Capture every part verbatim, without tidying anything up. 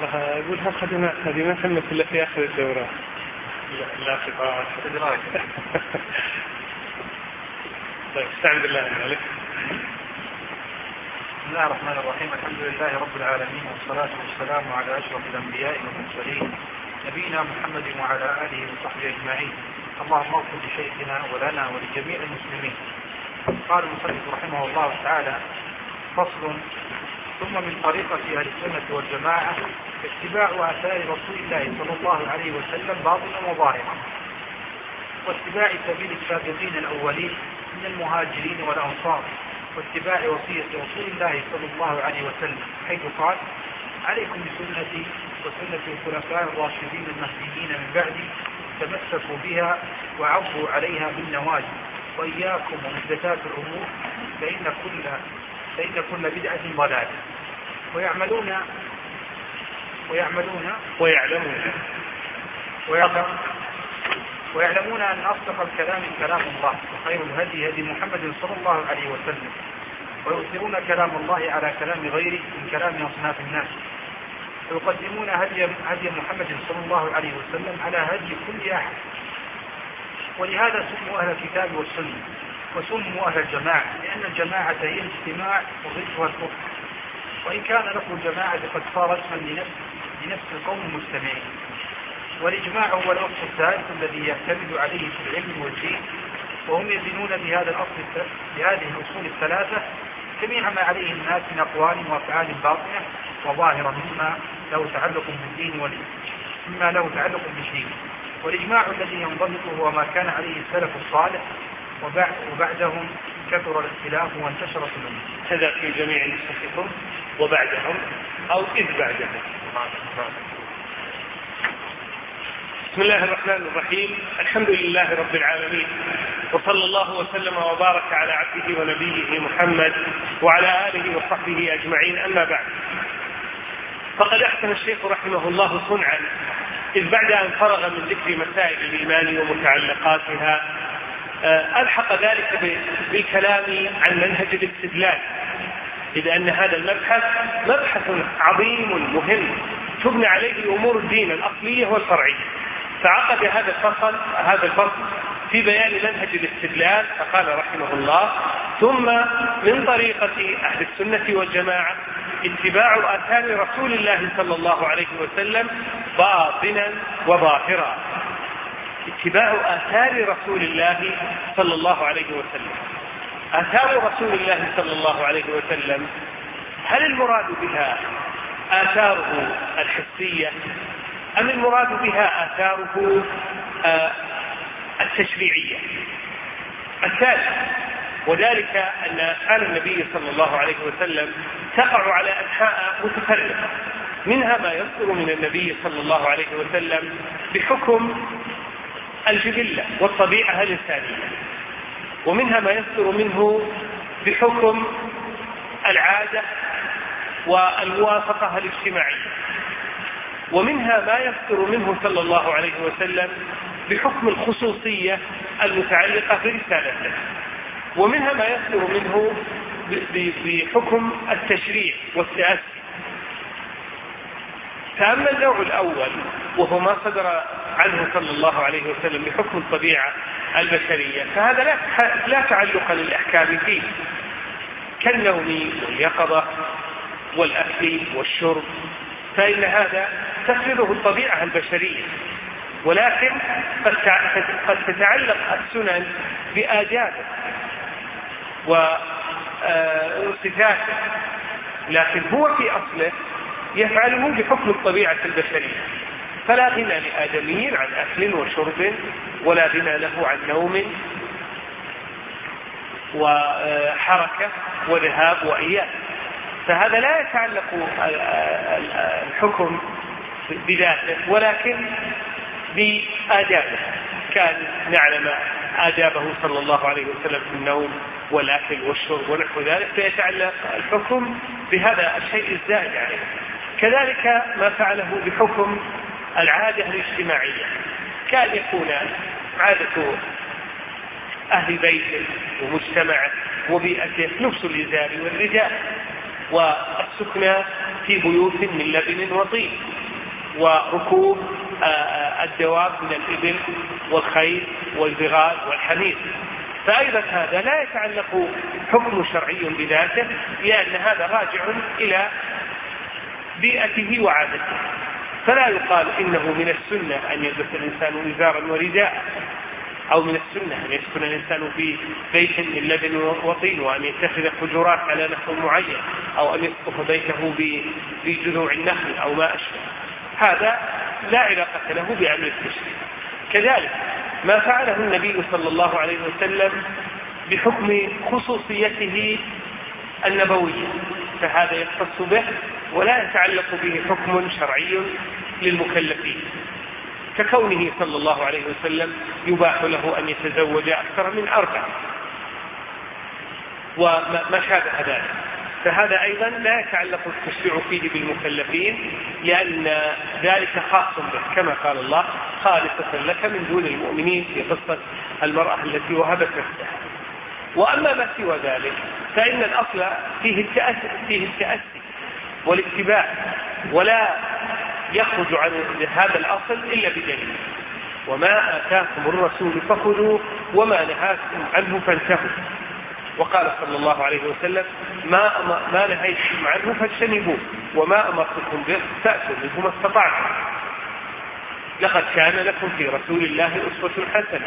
أقول ها خدمات هذه ما تمت إلا في آخر الدورة. لا خطاب استدراج. طيب استعن بالله عليك. بسم الله الرحمن الرحيم. الحمد لله رب العالمين، والصلاة والسلام على أشرف الأنبياء والمرسلين نبينا محمد وعلى آله وصحبه أجمعين. اللهم اغفر لشيخنا ولنا ولجميع المسلمين. قال المصنف رحمه الله تعالى: فصل. ثم من طريقة أهل السنة والجماعة اتباع آثار رسول الله صلى الله عليه وسلم باطنا وظاهرا، واتباع سبيل السابقين الأولين من المهاجرين والأنصار، واتباع وصية رسول الله صلى الله عليه وسلم حيث قال: عليكم بسنتي وسنة الخلفاء الراشدين المهديين من بعدي، تمسكوا بها وعضوا عليها بالنواجذ، وإياكم ومحدثات الأمور فإن كل فإن كل بدعة ضلالة. ويعملون ويعملون ويعلمون ويعلمون ويعلمون أن أصدق الكلام كلام الله، وخير الهدي هدي محمد صلى الله عليه وسلم، ويؤثرون كلام الله على كلام غيره من كلام أصناف الناس، ويقدمون هدي هدي محمد صلى الله عليه وسلم على هدي كل أحد. ولهذا سموا أهل الكتاب والسنة، وسموا أهل الجماعة، لأن الجماعة هي الاجتماع والرزق والكفر، وإن كان لفظ الجماعة قد صار اسما لنفس لنفس القوم المجتمعين. والإجماع هو الأصل الثالث الذي يعتمد عليه في العلم والدين، وهم يدينون بهذا الأصل بهذه الأصول الثلاثة جميع ما عليه الناس من أقوال وأفعال باطنة وظاهرة مما له تعلق بالدين مما له تعلق بالدين. والإجماع الذي ينضبط هو ما كان عليه السلف الصالح، وبعدهم كثر الاختلاف وانتشر الأمة. هذا في جميع نسختهم وبعدهم أو إذ بعدهم. بسم الله الرحمن الرحيم. الحمد لله رب العالمين، وصلى الله وسلم وبارك على عبده ونبيه محمد وعلى آله وصحبه أجمعين. أما بعد، فقد أحسن الشيخ رحمه الله صنعا إذ بعد أن فرغ من ذكر مسائل الإيمان ومتعلقاتها ألحق ذلك بالكلام عن منهج الاستدلال، إذ أن هذا المبحث مبحث عظيم مهم تبنى عليه أمور الدين الأصلية والفرعية. فعقد هذا الفصل هذا الفصل في بيان منهج الاستدلال، فقال رحمه الله: ثم من طريقة أهل السنة والجماعة اتباع آثار رسول الله صلى الله عليه وسلم باطنا وظاهرا. اتباع آثار رسول الله صلى الله عليه وسلم. آثار رسول الله صلى الله عليه وسلم، هل المراد بها آثاره الحسية أم المراد بها آثاره آه التشريعية؟ الثالث، وذلك أن آثار النبي صلى الله عليه وسلم تقع على أنحاء متفرقة، منها ما يصدر من النبي صلى الله عليه وسلم بحكم الجبلة والطبيعة الإنسانية، ومنها ما يصدر منه بحكم العادة والموافقة الاجتماعية، ومنها ما يصدر منه صلى الله عليه وسلم بحكم الخصوصية المتعلقة برسالته، ومنها ما يصدر منه بحكم التشريع والتأسي. فأما النوع الأول وهو ما صدر عنه صلى الله عليه وسلم بحكم الطبيعة البشرية، فهذا لا تعلق للأحكام فيه، كالنوم واليقظة والأكل والشرب، فإن هذا تفرضه الطبيعة البشرية، ولكن قد تتعلق السنن بآدابه وصفاته، لكن هو في أصله يفعله بحكم الطبيعة البشرية، فلا غنى لآدمي عن أكل وشرب، ولا غنى له عن نوم وحركة وذهاب وإياب. فهذا لا يتعلق الحكم بذاته ولكن بآدابه، كان نعلم آدابه صلى الله عليه وسلم في النوم والأكل والشرب ونحو ذلك، فيتعلق الحكم بهذا الشيء الزائد عليه. كذلك ما فعله بحكم العادة الاجتماعية، كان يكون عادة أهل بيته ومجتمعه وبيئته لبس الإزار والرداء، والسكنى في بيوت من لبن وطين، وركوب الدواب من الإبل والخيل والبغال والحمير. فأيضا هذا لا يتعلق حكم شرعي بذاته، لأن هذا راجع إلى بيئته وعادته. فلا يقال إنه من السنة أن يلبس الإنسان إزارا ورداء، أو من السنة أن يسكن الإنسان في بيت من لبن وطين، وأن يتخذ حجرات على نحو معين، أو أن يسقف بيته بجذوع النخل أو ما أشبه. هذا لا علاقة له بأمر التشريع. كذلك ما فعله النبي صلى الله عليه وسلم بحكم خصوصيته النبوية، فهذا يختص به ولا يتعلق به حكم شرعي للمكلفين، ككونه صلى الله عليه وسلم يباح له أن يتزوج أكثر من أربع وما شابه ذلك. فهذا أيضا لا يتعلق التشريع فيه بالمكلفين، لأن ذلك خاص به، كما قال الله: خالصة لك من دون المؤمنين، في قصة المرأة التي وهبت نفسها. وأما ما سوى ذلك فإن الأصل فيه التأسي, فيه التأسي والاتباع، ولا يخرج عن هذا الأصل إلا بدليل. وما آتاكم الرسول فخذوه وما نهاكم عنه فانتهوا. وقال صلى الله عليه وسلم: ما ما نهيتكم عنه فاجتنبوه، وما أمرتكم به فأتوا منه ما استطعتم. لقد كان لكم في رسول الله أسوة حسنة.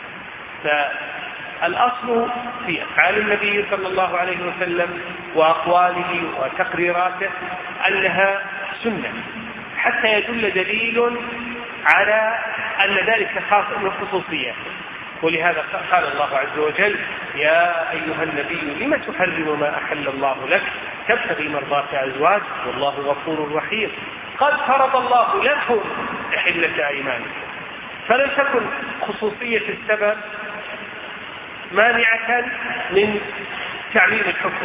فالأصل في أفعال النبي صلى الله عليه وسلم وأقواله وتقريراته أنها سنة، حتى يدل دليل على أن ذلك خاص من خصوصياته. ولهذا قال الله عز وجل: يا أيها النبي لم تحرم ما أحل الله لك تبتغي مرضات أزواج والله غفور رحيم قد فرض الله لكم تحلة أيمانكم. فلم تكن خصوصية السبب مانعة من تعليم الحكم،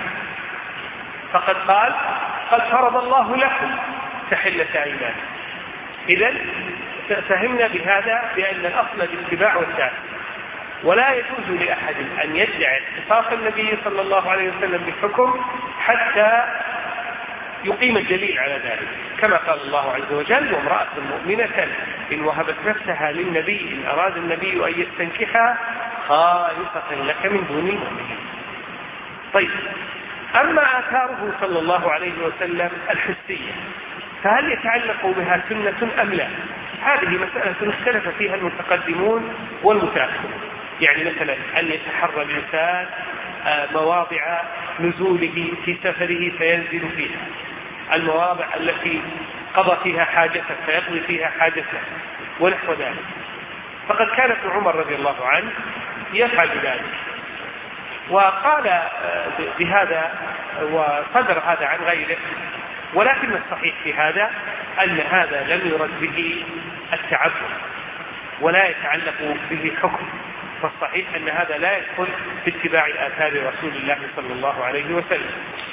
فقد قال: قد فرض الله لكم تحلة أيمانكم. إذن فهمنا بهذا بأن الأصل الاتباع والتعليم، ولا يجوز لأحد أن يدعي اختصاص النبي صلى الله عليه وسلم بالحكم حتى يقيم الدليل على ذلك، كما قال الله عز وجل: وامرأة مؤمنة إن وهبت نفسها للنبي إن أراد النبي أن يستنكحها خالصة لك من دون المؤمنين. طيب، أما آثاره صلى الله عليه وسلم الحسية فهل يتعلق بها سنة أم لا؟ هذه مسألة اختلف فيها المتقدمون والمتأخرون. يعني مثلا أن يتحرى الإنسان مواضع نزوله في سفره فينزل فيها، المواضع التي قضى فيها حاجته فيقضي فيها حاجته ونحو ذلك. فقد كان ابن عمر رضي الله عنه يفعل ذلك، وقال بهذا وصدر هذا عن غيره. ولكن الصحيح في هذا أن هذا لم يرد به التعبد ولا يتعلق به حكم، فالصحيح أن هذا لا يدخل في اتباع آثار رسول الله صلى الله عليه وسلم.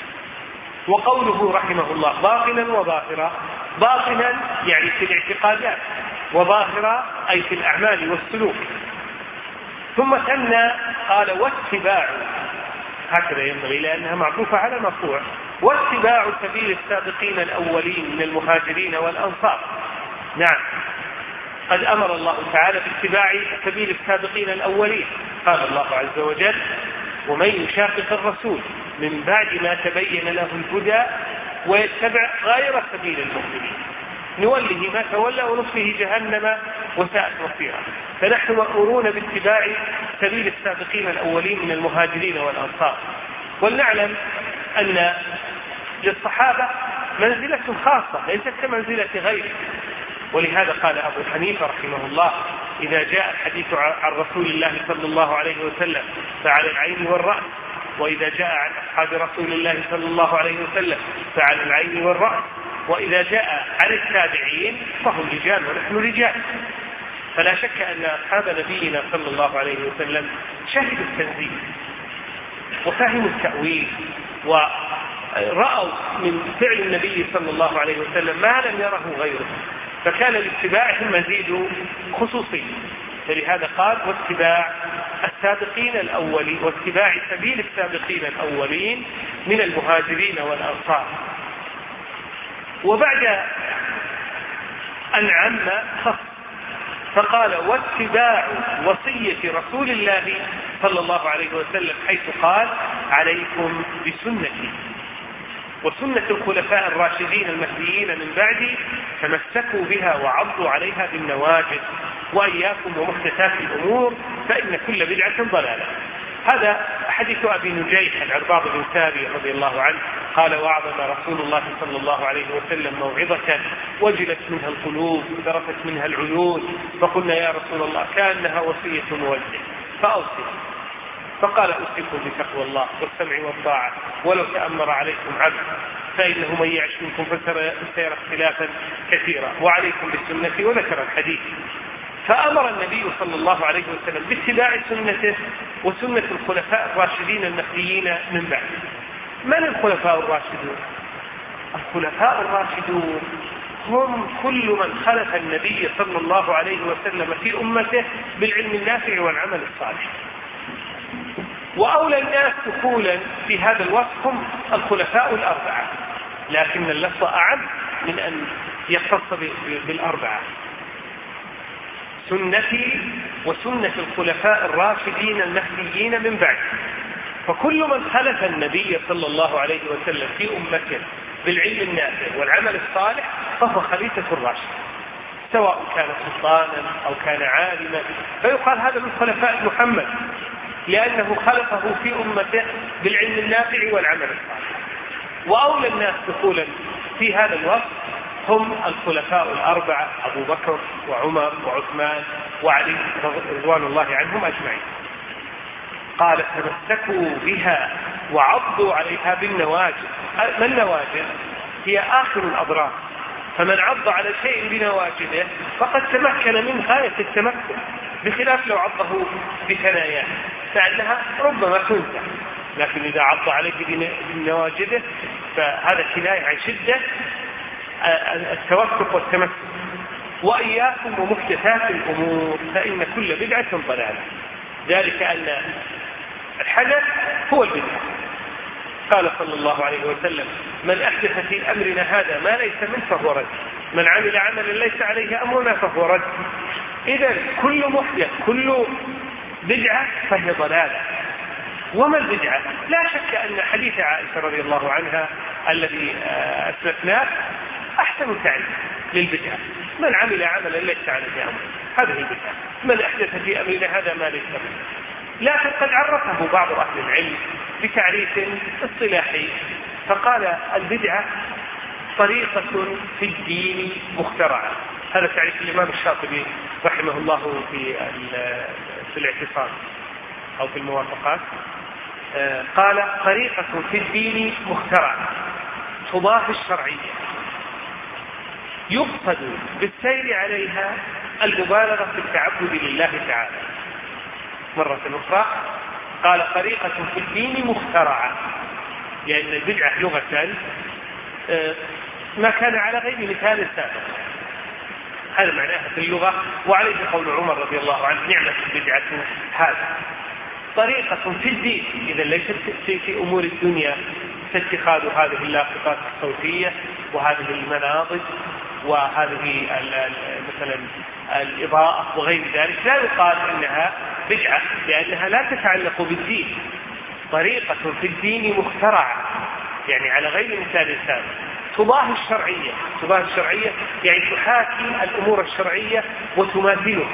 وقوله رحمه الله باطنا وظاهرا، باطنا يعني في الاعتقادات، وظاهرا أي في الأعمال والسلوك. ثم ثنى قال: واتباع، هكذا ينبغي لأنها معطوفة على مرفوع، واتباع سبيل السابقين الأولين من المهاجرين والأنصار. نعم، قد أمر الله تعالى باتباع سبيل السابقين الأولين. قال الله عز وجل: ومن يشاقق الرسول من بعد ما تبين له الهدى ويتبع غير سبيل المؤمنين نوله ما تولى ونصله جهنم وساءت مصيرا. فنحن مأمورون باتباع سبيل السابقين الأولين من المهاجرين والأنصار. ولنعلم أن للصحابة منزلة خاصة ليست كمنزلة غيره، ولهذا قال أبو حنيفة رحمه الله: إذا جاء الحديث عن رسول الله صلى الله عليه وسلم فعلى العين والرأس، وإذا جاء عن أصحاب رسول الله صلى الله عليه وسلم فعلى العين والرأس، وإذا جاء عن التابعين فهم رجال ونحن رجال. فلا شك أن أصحاب نبينا صلى الله عليه وسلم شهدوا التنزيل وفهموا التأويل ورأوا من فعل النبي صلى الله عليه وسلم ما لم يره غيره، فكان لاتباعهم مزيد خصوصي. فلهذا قال: واتباع السابقين الأولين، واتباع سبيل السابقين الأولين من المهاجرين والأنصار. وبعد أن عم خص فقال واتباع وصية رسول الله صلى الله عليه وسلم حيث قال عليكم بسنتي وسنة الخلفاء الراشدين المهديين من بعدي تمسكوا بها وعضوا عليها بالنواجذ وإياكم ومحدثات الأمور فإن كل بدعة ضلالة. هذا حديث أبي نجيح العرباض بن ساري رضي الله عنه قال وأعظم رسول الله صلى الله عليه وسلم موعظة وجلت منها القلوب وذرفت منها العيون فقلنا يا رسول الله كأنها وصية موجه فأوصي فقال أوصيكم بتقوى الله والسمع والطاعة ولو تأمر عليكم عبد فإنه من يعش منكم فسيرى اختلافا كثيرا وعليكم بالسنة وذكر الحديث. فأمر النبي صلى الله عليه وسلم باتباع سنته وسنة الخلفاء الراشدين المهديين من بعد. من الخلفاء الراشدون؟ الخلفاء الراشدون هم كل من خلف النبي صلى الله عليه وسلم في أمته بالعلم النافع والعمل الصالح. وأولى الناس دخولا في هذا الوصف هم الخلفاء الأربعة، لكن اللفظ أعم من أن يختص بالأربعة. سنتي وسنة الخلفاء الراشدين المهديين من بعد، فكل من خلف النبي صلى الله عليه وسلم في أمته بالعلم النافع والعمل الصالح فهو خليفة الراشد، سواء كان سلطانا أو كان عالما، فيقال هذا من خلفاء محمد لأنه خلفه في أمته بالعلم النافع والعمل الصالح. وأولى الناس دخولا في هذا الوصف هم الخلفاء الأربعة أبو بكر وعمر وعثمان وعلي رضوان الله عنهم أجمعين. قال تمسكوا بها وعضوا عليها بالنواجذ. ما النواجذ؟ هي آخر الأضرار، فمن عض على شيء بنواجذه فقد تمكن من غاية التمكن، بخلاف لو عضه بثناياه فإنها ربما تنسى، لكن إذا عض عليه بنواجذه فهذا كناية عن شدة التوثق والتمسك. وإياكم ومحدثات الأمور فإن كل بدعة ضلالة، ذلك أن الحدث هو البدعة. قال صلى الله عليه وسلم من أحدث في أمرنا هذا ما ليس منه فهو رد، من عمل عملا ليس عليه أمرنا فهو رد. إذن كل محدث كل بدعة فهي ضلالة. وما البدعة؟ لا شك أن حديث عائشة رضي الله عنها الذي أسلفناه أحسن تعريف للبدعة، من عمل عملا ليس عليه أمر، هذه البدعة. من أحدث في أمرنا هذا ما ليس منه. لكن قد عرفه بعض أهل العلم بتعريف اصطلاحي فقال البدعة طريقة في الدين مخترعة. هذا تعريف الإمام الشاطبي رحمه الله في في الاعتصام أو في الموافقات. قال طريقة في الدين مخترعة تضاهي الشرعية يقصد بالسير عليها المبالغة في التعبد لله تعالى. مرة أخرى قال طريقة في الدين مخترعة، لأن يعني البدعة لغة ما كان على غير مثال سابق، هذا معناها في اللغة. وعليه قول عمر رضي الله عنه نعمة البدعة هذا. طريقة في الدين إذا ليست في أمور الدنيا كاتخاذ هذه اللافتات الصوتية وهذه المناضد وهذه مثلا الإضاءة وغير ذلك، لا يقال إنها بدعة لأنها لا تتعلق بالدين. طريقة في الدين مخترعة يعني على غير مثال سابق تضاهي الشرعية. تضاهي الشرعية يعني تحاكي الأمور الشرعية وتماثلها.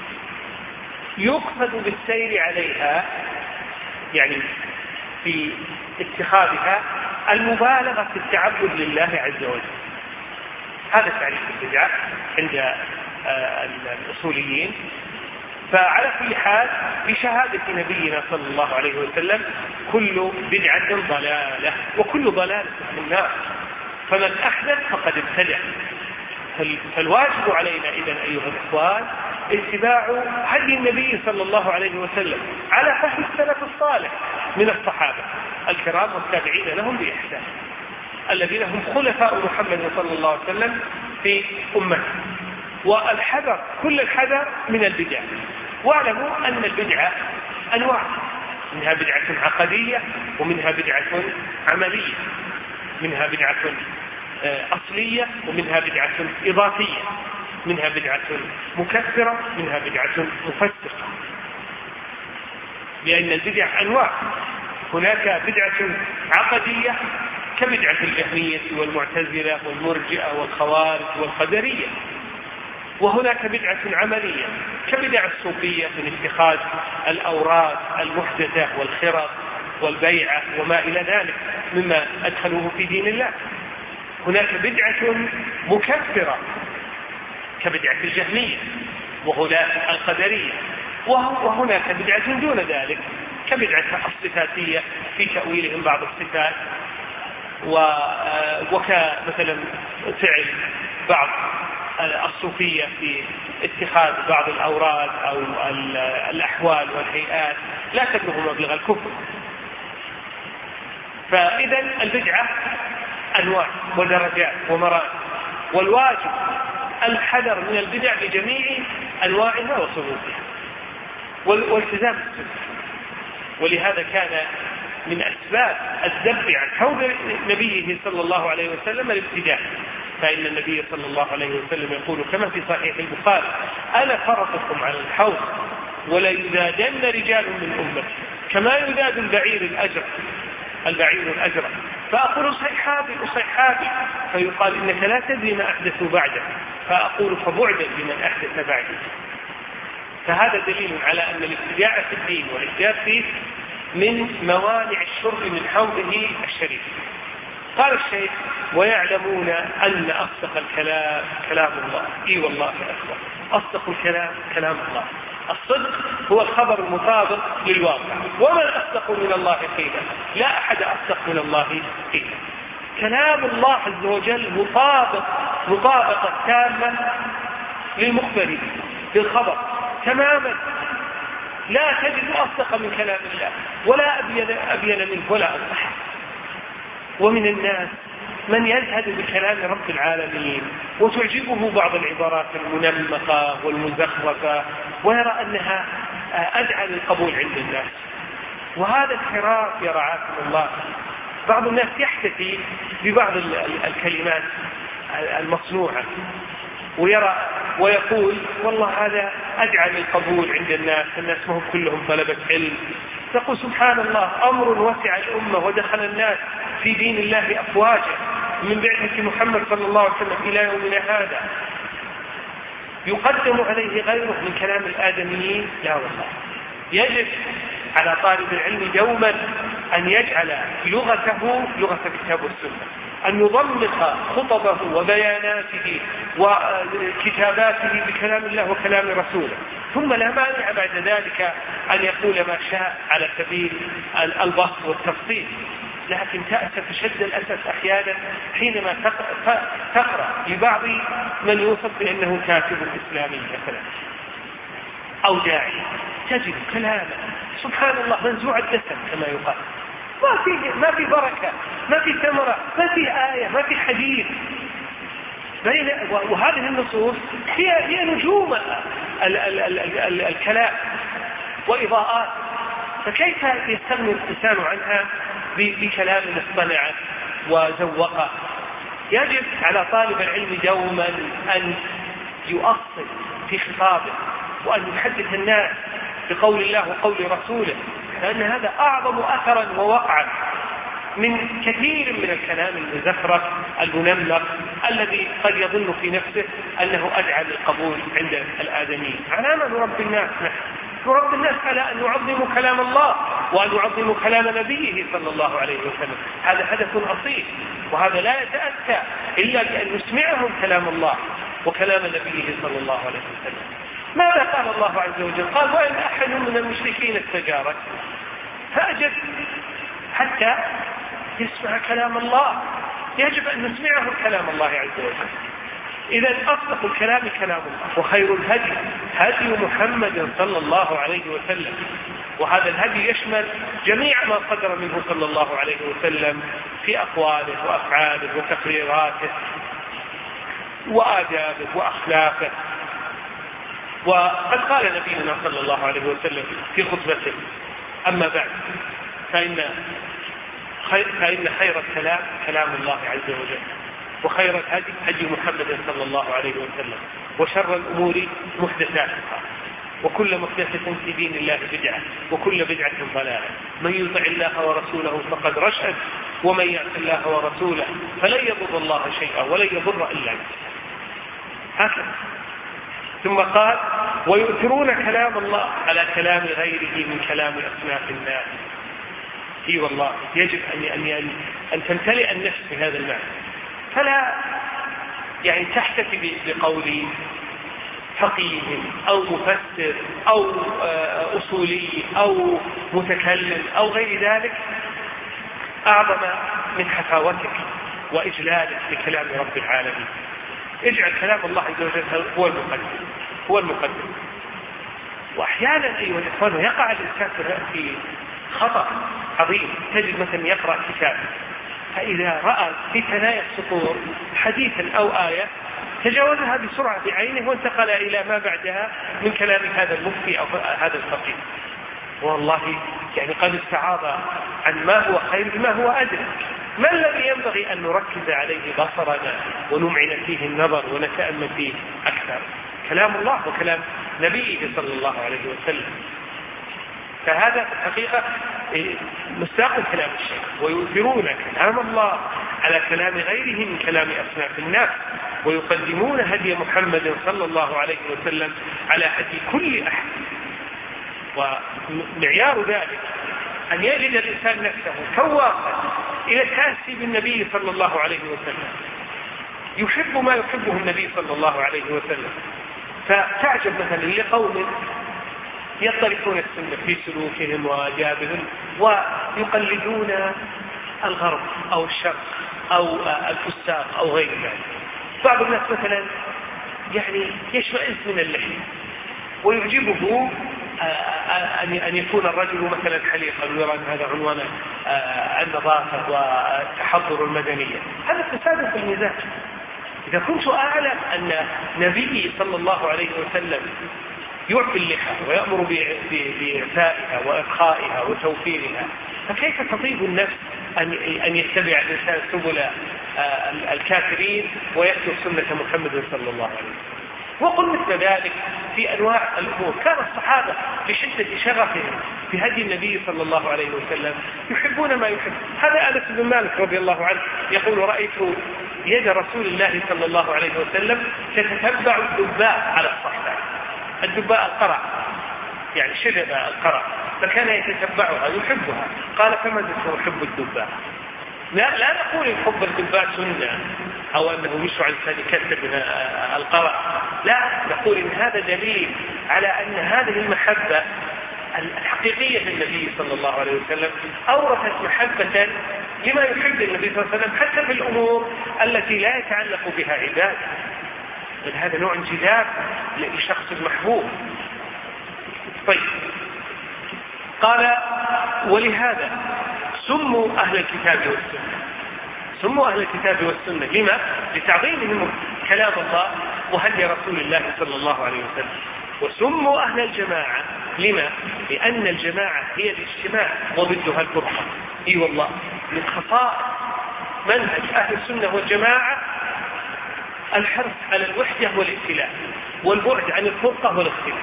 يقصد بالسير عليها يعني في اتخاذها المبالغة في التعبد لله عز وجل. هذا تعريف البدعة عند الأصوليين. فعلى كل حال بشهادة نبينا صلى الله عليه وسلم كل بدعة ضلالة وكل ضلالة في النار، فمن أحدث فقد ابتدع. فالواجب علينا إذن أيها الإخوان اتباع هدي النبي صلى الله عليه وسلم على فهم السلف الصالح من الصحابة الكرام والتابعين لهم بإحسان الذين هم خلفاء محمد صلى الله عليه وسلم في أمته. والحذر كل الحذر من البدع. واعلموا أن البدعة أنواع، منها بدعة عقدية ومنها بدعة عملية. منها بدعة أصلية ومنها بدعة إضافية، منها بدعة مكفرة، منها بدعة مفسقة، لأن البدع أنواع. هناك بدعة عقدية كبدعة الجهمية والمعتزلة والمرجئة والخوارج والقدرية، وهناك بدعة عملية كبدع الصوفية من اتخاذ الأوراد المحدثة والخرق والبيعة وما إلى ذلك مما أدخلوه في دين الله. هناك بدعة مكفرة كبدعة الجهمية وهناك القدرية، وهناك بدعة دون ذلك كبدعة الصفاتية في تأويلهم بعض الصفات، وكمثلا فعل بعض الصوفية في اتخاذ بعض الأوراد أو الأحوال والهيئات لا تبلغ مبلغ الكفر. فإذا البدعة أنواع ودرجات ومراتب، والواجب الحذر من البدع بجميع أنواعها وصنوفها والالتزام بالسنة. ولهذا كان من أسباب الذب عن حوض نبيه صلى الله عليه وسلم الابتداع، فإن النبي صلى الله عليه وسلم يقول كما في صحيح البخاري: أنا فرطكم على الحوض ولا يذادن رجال من أمتي كما يذاد البعير الأجر البعير الأجر فأقول صيحابي صيحابي، فيقال إنك لا تدري ما أحدثوا بعدك، فأقول فبعدا لمن أحدث بعدك. فهذا دليل على أن الابتداع في الدين والإحداث فيه من موانع الشرب من حوضه الشريف. قال الشيخ: ويعلمون أن أصدق الكلام كلام الله. إي والله أكبر، أصدق الكلام كلام الله. الصدق هو الخبر المطابق للواقع، ومن أصدق من الله قيلا، لا أحد أصدق من الله قيلا. كلام الله عز وجل مطابق مطابقة تامة للمخبر بالخبر تماما، لا تجد أصدق من كلام الله ولا أبين, أبين منه ولا أصح. ومن الناس من يزهد بكلام رب العالمين وتعجبه بعض العبارات المنمقة والمزخرفة ويرى أنها أدعى للقبول عند الناس، وهذا انحراف يرعاكم الله. بعض الناس يحتفي ببعض الكلمات المصنوعة ويرى ويقول والله هذا أدعى للقبول عند الناس، الناس ما هم كلهم طلبة علم. تقول سبحان الله، أمر وسع الأمة ودخل الناس في دين الله أفواجا من بعثة محمد صلى الله عليه وسلم إلى يومنا هذا، يقدم عليه غيره من كلام الآدميين؟ لا والله. يجب على طالب العلم دوما أن يجعل لغته لغة الكتاب والسنة، أن يضمخ خطبه وبياناته وكتاباته بكلام الله وكلام رسوله، ثم لا مانع بعد ذلك أن يقول ما شاء على سبيل البسط والتفصيل. لكن تأسف شد الأسف أحيانا حينما تقرأ لبعض من يوصف بأنه كاتب إسلامي مثلا أو داعي، تجد كلاما سبحان الله منزوع الدسم كما يقال، ما في ما في بركة، ما في ثمرة، ما في آية، ما في حديث. بين وهذه النصوص هي هي نجوم ال ال ال ال ال الكلام وإضاءات، فكيف يستغني الإنسان عنها بكلام اصطنعه وزوقه؟ يجب على طالب العلم دوما أن يؤصل في خطابه وأن يحدث الناس بقول الله وقول رسوله، لأن هذا أعظم أثرا ووقعا من كثير من الكلام المزخرف المنمق الذي قد يظن في نفسه أنه أدعى للقبول عند الآدمين. على ما نربي الناس نحن نربي الناس على أن نعظموا كلام الله وأن نعظموا كلام نبيه صلى الله عليه وسلم. هذا هدف أصيل، وهذا لا يتأتى إلا بأن نسمعهم كلام الله وكلام نبيه صلى الله عليه وسلم. ماذا قال الله عز وجل؟ قال: وإن أحد من المشركين استجارك فأجب حتى يسمع كلام الله. يجب أن نسمعه كلام الله عز وجل. إذا أصدق الكلام كلام الله، وخير الهدي هدي محمد صلى الله عليه وسلم، وهذا الهدي يشمل جميع ما صدر منه صلى الله عليه وسلم في أقواله وأفعاله وتقريراته وآدابه وأخلاقه. وقد قال نبينا صلى الله عليه وسلم في خطبته: أما بعد فإن خير, فإن خير الكلام كلام الله عز وجل، وخير الهدي هدي محمد صلى الله عليه وسلم، وشر الأمور محدثاتها، وكل محدثة في دين الله بدعة، وكل بدعة ضلالة. من يطع الله ورسوله فقد رشد، ومن يعص الله ورسوله فلن يضر الله شيئا ولن يضر إلا نفسه. هكذا. ثم قال: ويؤثرون كلام الله على كلام غيره من كلام أصناف الناس. اي والله يجب أن أن أن تمتلئ النفس بهذا المعنى، فلا يعني تحتفي بقول فقيه أو مفسر أو أصولي أو متكلم أو غير ذلك أعظم من حفاوتك وإجلالك لكلام رب العالمين. اجعل كلام الله عز وجل هو المقدم هو المقدم. وأحيانا أيها الإخوان يقع الإنسان في خطأ عظيم. تجد مثلا يقرأ كتاب، فإذا رأى في ثنايا السطور حديثا أو آية تجاوزها بسرعة بعينه وانتقل إلى ما بعدها من كلام هذا المفتي أو هذا الفقيه. والله يعني قد استعاض عن ما هو خير بما هو أدنى. ما الذي ينبغي أن نركز عليه بصرنا ونمعن فيه النظر ونتأمل فيه أكثر؟ كلام الله وكلام نبيه صلى الله عليه وسلم. فهذا في الحقيقة مستاق كلام الشيخ. ويؤثرون كلام الله على كلام غيره من كلام أصناف الناس، ويقدمون هدي محمد صلى الله عليه وسلم على هدي كل أحد. ومعيار ذلك أن يجد الإنسان نفسه تواقا إلى التأسي بالنبي صلى الله عليه وسلم، يحب ما يحبه النبي صلى الله عليه وسلم. فتعجب مثلا لقوم يطرحون السنة في سلوكهم وآدابهم ويقلدون الغرب أو الشرق أو الفساق أو غير ذلك. بعض الناس مثلا يعني يشمئز من اللحية ويعجبه أن يكون الرجل مثلا حليقا ويرى أن هذا عنوان النظافة والتحضر المدنية. هذا فساد في المزاج. إذا كنت أعلم أن نبي صلى الله عليه وسلم يعفي اللحى ويأمر بإعفائها وإرخائها وتوفيرها، فكيف تطيب النفس أن يتبع الإنسان سبل الكافرين ويترك سنة محمد صلى الله عليه وسلم؟ وقل مثل ذلك في أنواع الأمور. كان الصحابة بشدة شغفهم في هدي النبي صلى الله عليه وسلم يحبون ما يحب. هذا أنس بن مالك رضي الله عنه يقول: رأيت يد رسول الله صلى الله عليه وسلم تتتبع الدباء على الصحبة. الدباء القرع، يعني شجرة القرع، فكان يتتبعها يحبها. قال: فما زلت أحب الدباء. لا, لا نقول إن حب الدباء سنة أو أنه يشرع الإنسان يكتب القرع، لا، نقول إن هذا دليل على أن هذه المحبة الحقيقية للنبي صلى الله عليه وسلم أورثت محبة لما يحب النبي صلى الله عليه وسلم حتى في الأمور التي لا يتعلق بها عباد. هذا نوع انجذاب لشخص المحبوب. طيب، قال: ولهذا سموا أهل الكتاب والسنة. سموا أهل الكتاب والسنة لما؟ لتعظيمهم كلام الله وهدي رسول الله صلى الله عليه وسلم. وسموا أهل الجماعة لما؟ لأن الجماعة هي الاجتماع وضدها الفرقة. اي والله من خصائص منهج أهل السنة والجماعة الحرص على الوحدة والائتلاف والبعد عن الفرقة والاختلاف.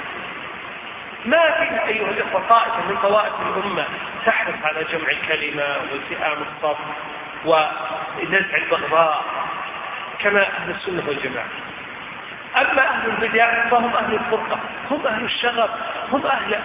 ما في أيها الأخوة طائفة من طوائف الأمة تحرص على جمع الكلمة والتئام الصف ونزع البغضاء كما أهل السنة والجماعة. أما أهل البدع فهم أهل الفرقة، هم أهل الشغب، هم أهل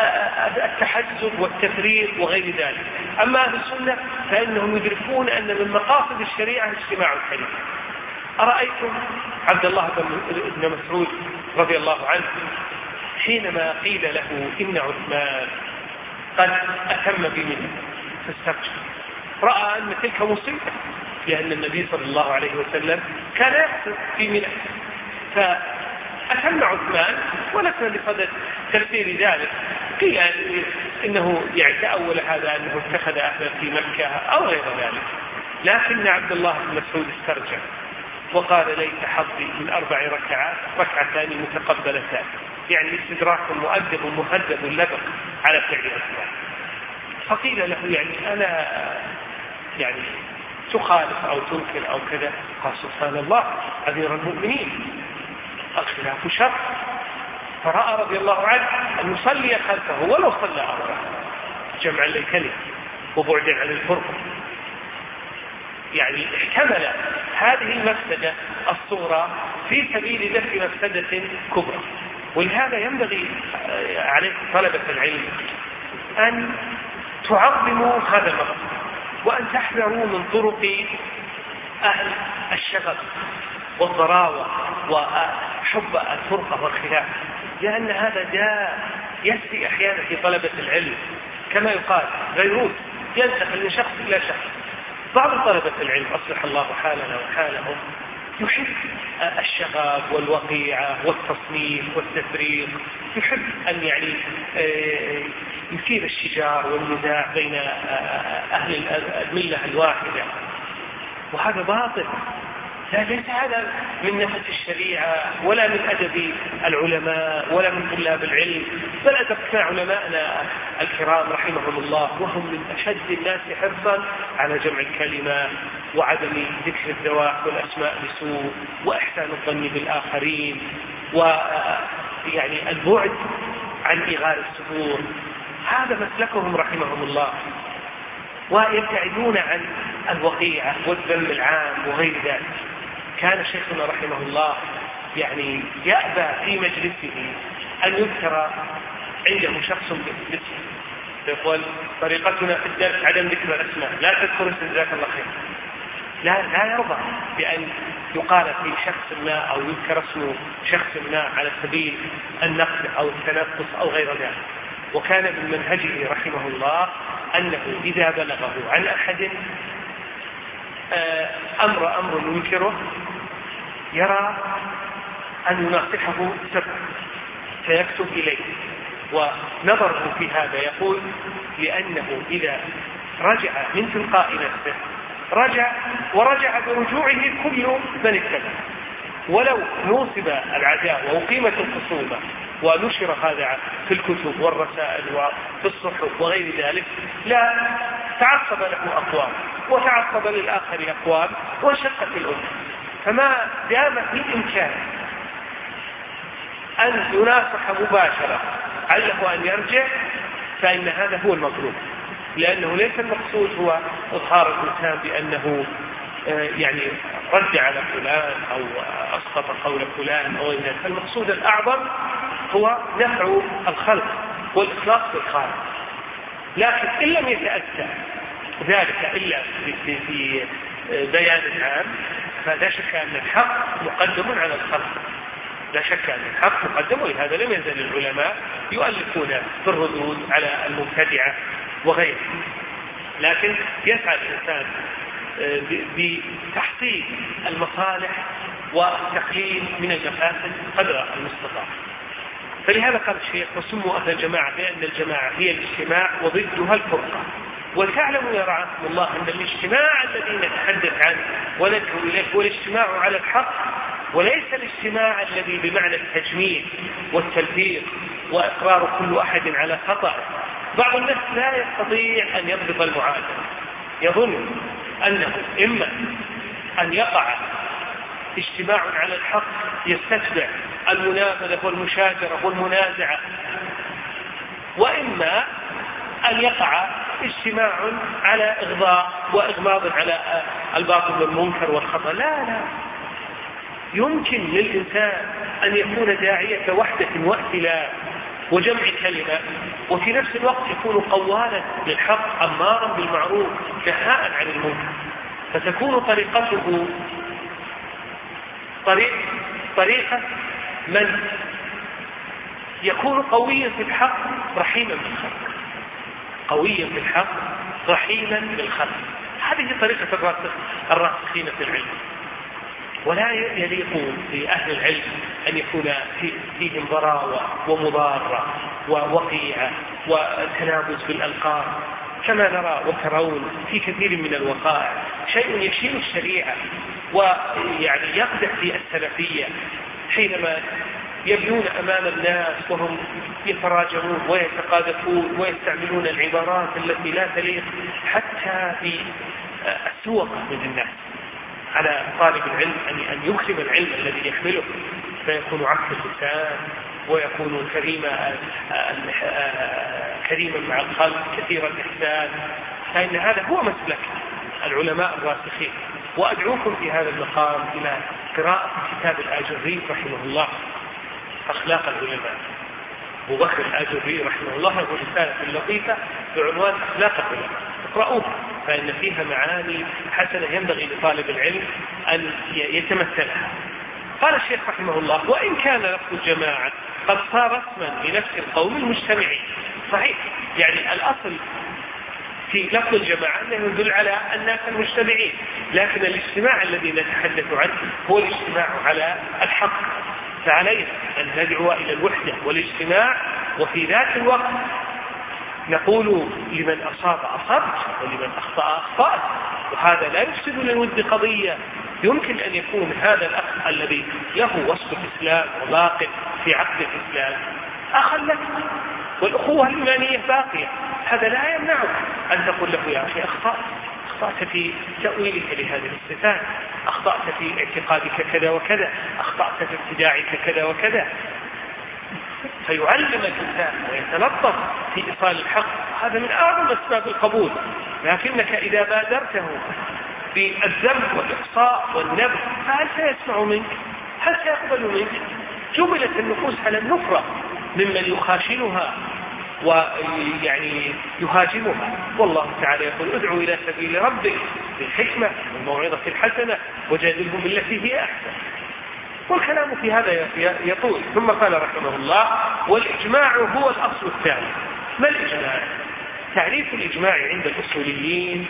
التحزب والتفريط وغير ذلك. أما أهل السنة فإنهم يدركون أن من مقاصد الشريعة اجتماع الكلمة. أرأيتم عبد الله بن مسعود رضي الله عنه حينما قيل له إن عثمان قد أتم بمنه فاسترجع، رأى أن تلك مصيبة لأن النبي صلى الله عليه وسلم كان يحسن في منه، فأتم عثمان. ولسنا بصدد تفسير ذلك. قيل إنه يعني تأول هذا أنه اتخذ أهلا في مكة أو غير ذلك، لكن عبد الله بن مسعود استرجع وقال: ليت حظي من أربع ركعات ركعتان متقبلتان، يعني استدراك مؤدب مهذب لبق على فعل عثمان. فقيل له: يعني أنا يعني تخالف أو تنكر أو كذا، قال سبحان الله أمير المؤمنين الخلاف شر، فرأى رضي الله عنه أن يصلي خلفه ولو صلى أربعة جمعا للكلمة وبعدا عن الفرقة. يعني احتمل هذه المفسدة الصورة في سبيل دفع مفسدة كبرى. ولهذا ينبغي عليكم طلبة العلم أن تعظموا هذا المقصد، وأن تحذروا من طرق أهل الشغب والضراوة وحب الفرقة والخلاف، لأن هذا جاء يسري أحيانا في طلبة العلم كما يقال غيروت، ينتقل من شخص إلى شخص. بعض طلبة العلم أصلح الله حالنا وحالهم يحب الشغب والوقيعة والتصنيف والتفريق، يحب أن يعني يثير الشجار والنزاع بين أهل الملة الواحدة، وهذا باطل. لا، ليس هذا من نفس الشريعة ولا من أدب العلماء ولا من طلاب العلم، بل أدبنا علماءنا الكرام رحمهم الله، وهم من أشد الناس حرصا على جمع الكلمة وعدم ذكر الذوات والأسماء بسوء وإحسان الظن بالآخرين، ويعني البعد عن إغار الصدور. هذا مسلكهم رحمهم الله، ويبتعدون عن الوقيعة والذم العام وغير ذلك. كان شيخنا رحمه الله يعني يأبى في مجلسه أن يذكر عنده شخص باسمه، يقول طريقتنا في الدرس عدم ذكر الأسماء، لا تذكر اسم جزاك الله خير. لا لا يرضى بأن يقال في شخص ما أو يذكر اسمه شخص ما على سبيل النقد أو التنقص أو غير ذلك. وكان من منهجه رحمه الله أنه إذا بلغه عن أحد أمر أمر ينكره يرى أن يناصحه سبب فيكتب إليه. ونظره في هذا يقول لأنه إذا رجع من تلقاء نفسه رجع ورجع برجوعه كل من اتبع، ولو نوصب العداء وقيمة الخصومة ونشر هذا في الكتب والرسائل وفي الصحف وغير ذلك لا تعصب له أقوام وتعصب للآخر أقوام وانشقت الأمة. فما دام في إمكان أن يناصح مباشرة علّه أن يرجع فإن هذا هو المطلوب، لأنه ليس المقصود هو إظهار الإنسان بأنه يعني رد على فلان أو أسقط قول فلان أو غيره. المقصود الأعظم هو نفع الخلق والإخلاص بالخالق. لكن إن لم يتأتى ذلك إلا في بيان عام فلا شك أن الحق مقدم على الخلق، لا شك أن الحق مقدم، ولهذا لم يزل العلماء يؤلفون في الردود على المبتدعة وغيره. لكن يسعى الإنسان بتحصيل المصالح والتقليل من المفاسد قدر المستطاع. فلهذا قال الشيخ وسموا أهل الجماعة بأن الجماعة هي الاجتماع وضدها الفرقة. وتعلموا يا رعاكم الله أن الاجتماع الذي نتحدث عنه وندعو إليه هو الاجتماع على الحق، وليس الاجتماع الذي بمعنى التجميل والتلفيق وإقرار كل أحد على خطأ. بعض الناس لا يستطيع أن يضبط المعادلة، يظن أنه إما أن يقع اجتماع على الحق يستتبع المنابذة والمشاجرة والمنازعة، وإما أن يقع اجتماع على إغضاء وإغماض على الباطل والمنكر والخطأ. لا لا يمكن للإنسان أن يكون داعية وحدة وائتلاف وجمع كلمة، وفي نفس الوقت يكون قوالا للحق أمارا بالمعروف نهاء عن المنكر، فتكون طريقته طريق طريقة من يكون قويا في الحق رحيما بالخلق، قويا في الحق رحيما بالخلق. هذه طريقة الراسخين في العلم. ولا يليق بأهل العلم أن يكون فيهم ضراوة ومضارة ووقيعة وتنابز بالألقاب كما نرى وترون في كثير من الوقائع، شيء يشين الشريعة ويعني يقدح في السلفية حينما يبنون أمام الناس وهم يتراجعون ويتقاذفون ويستعملون العبارات التي لا تليق حتى في السوقة من الناس. على طالب العلم أن يكرم العلم الذي يحمله، فيكون عفو اللسان ويكون كريما كريما مع الخلق كثير الإحسان، فإن هذا هو مسلك العلماء الراسخين. وأدعوكم في هذا المقام إلى قراءة كتاب الآجري رحمه الله أخلاق العلماء. أبو بكر الآجري رحمه الله له رسالة لطيفة بعنوان أخلاق العلماء، اقرأوها فإن فيها معاني حسنة ينبغي لطالب العلم أن يتمثلها. قال الشيخ رحمه الله: وإن كان لفظ الجماعة قد صار اسما لنفس القوم المجتمعين. صحيح، يعني الأصل في لفظ الجماعة أنه يدل على الناس المجتمعين، لكن الاجتماع الذي نتحدث عنه هو الاجتماع على الحق، فعلينا أن ندعو إلى الوحدة والاجتماع، وفي ذات الوقت نقول لمن أصاب أصبت ولمن أخطأ أخطأت، وهذا لا يفسد للود قضية. يمكن أن يكون هذا الأخ الذي له وصف الإسلام وباق في عقد الإسلام أخا لك، والأخوة الإيمانية باقية، هذا لا يمنعك أن تقول له: يا أخي أخطأت أخطأت في تأويلك لهذه الصفات، أخطأت في اعتقادك كذا وكذا، أخطأت في ابتداعك كذا وكذا، فيعلم الإنسان ويتلطف في إيصال الحق. هذا من أعظم أسباب القبول. لكنك إذا بادرته بالذنب والإقصاء والنبذ فهل سيسمع منك؟ هل سيقبل منك؟ جبلت النفوس على النفرة ممن يخاشنها ويعني يهاجمها. والله تعالى يقول: ادعو إلى سبيل ربك بالحكمة والموعظة الحسنة وجادلهم بالتي هي أحسن. والكلام في هذا يطول. ثم قال رحمه الله: والإجماع هو الأصل الثاني. ما الإجماع؟ تعريف الإجماع عند الأصوليين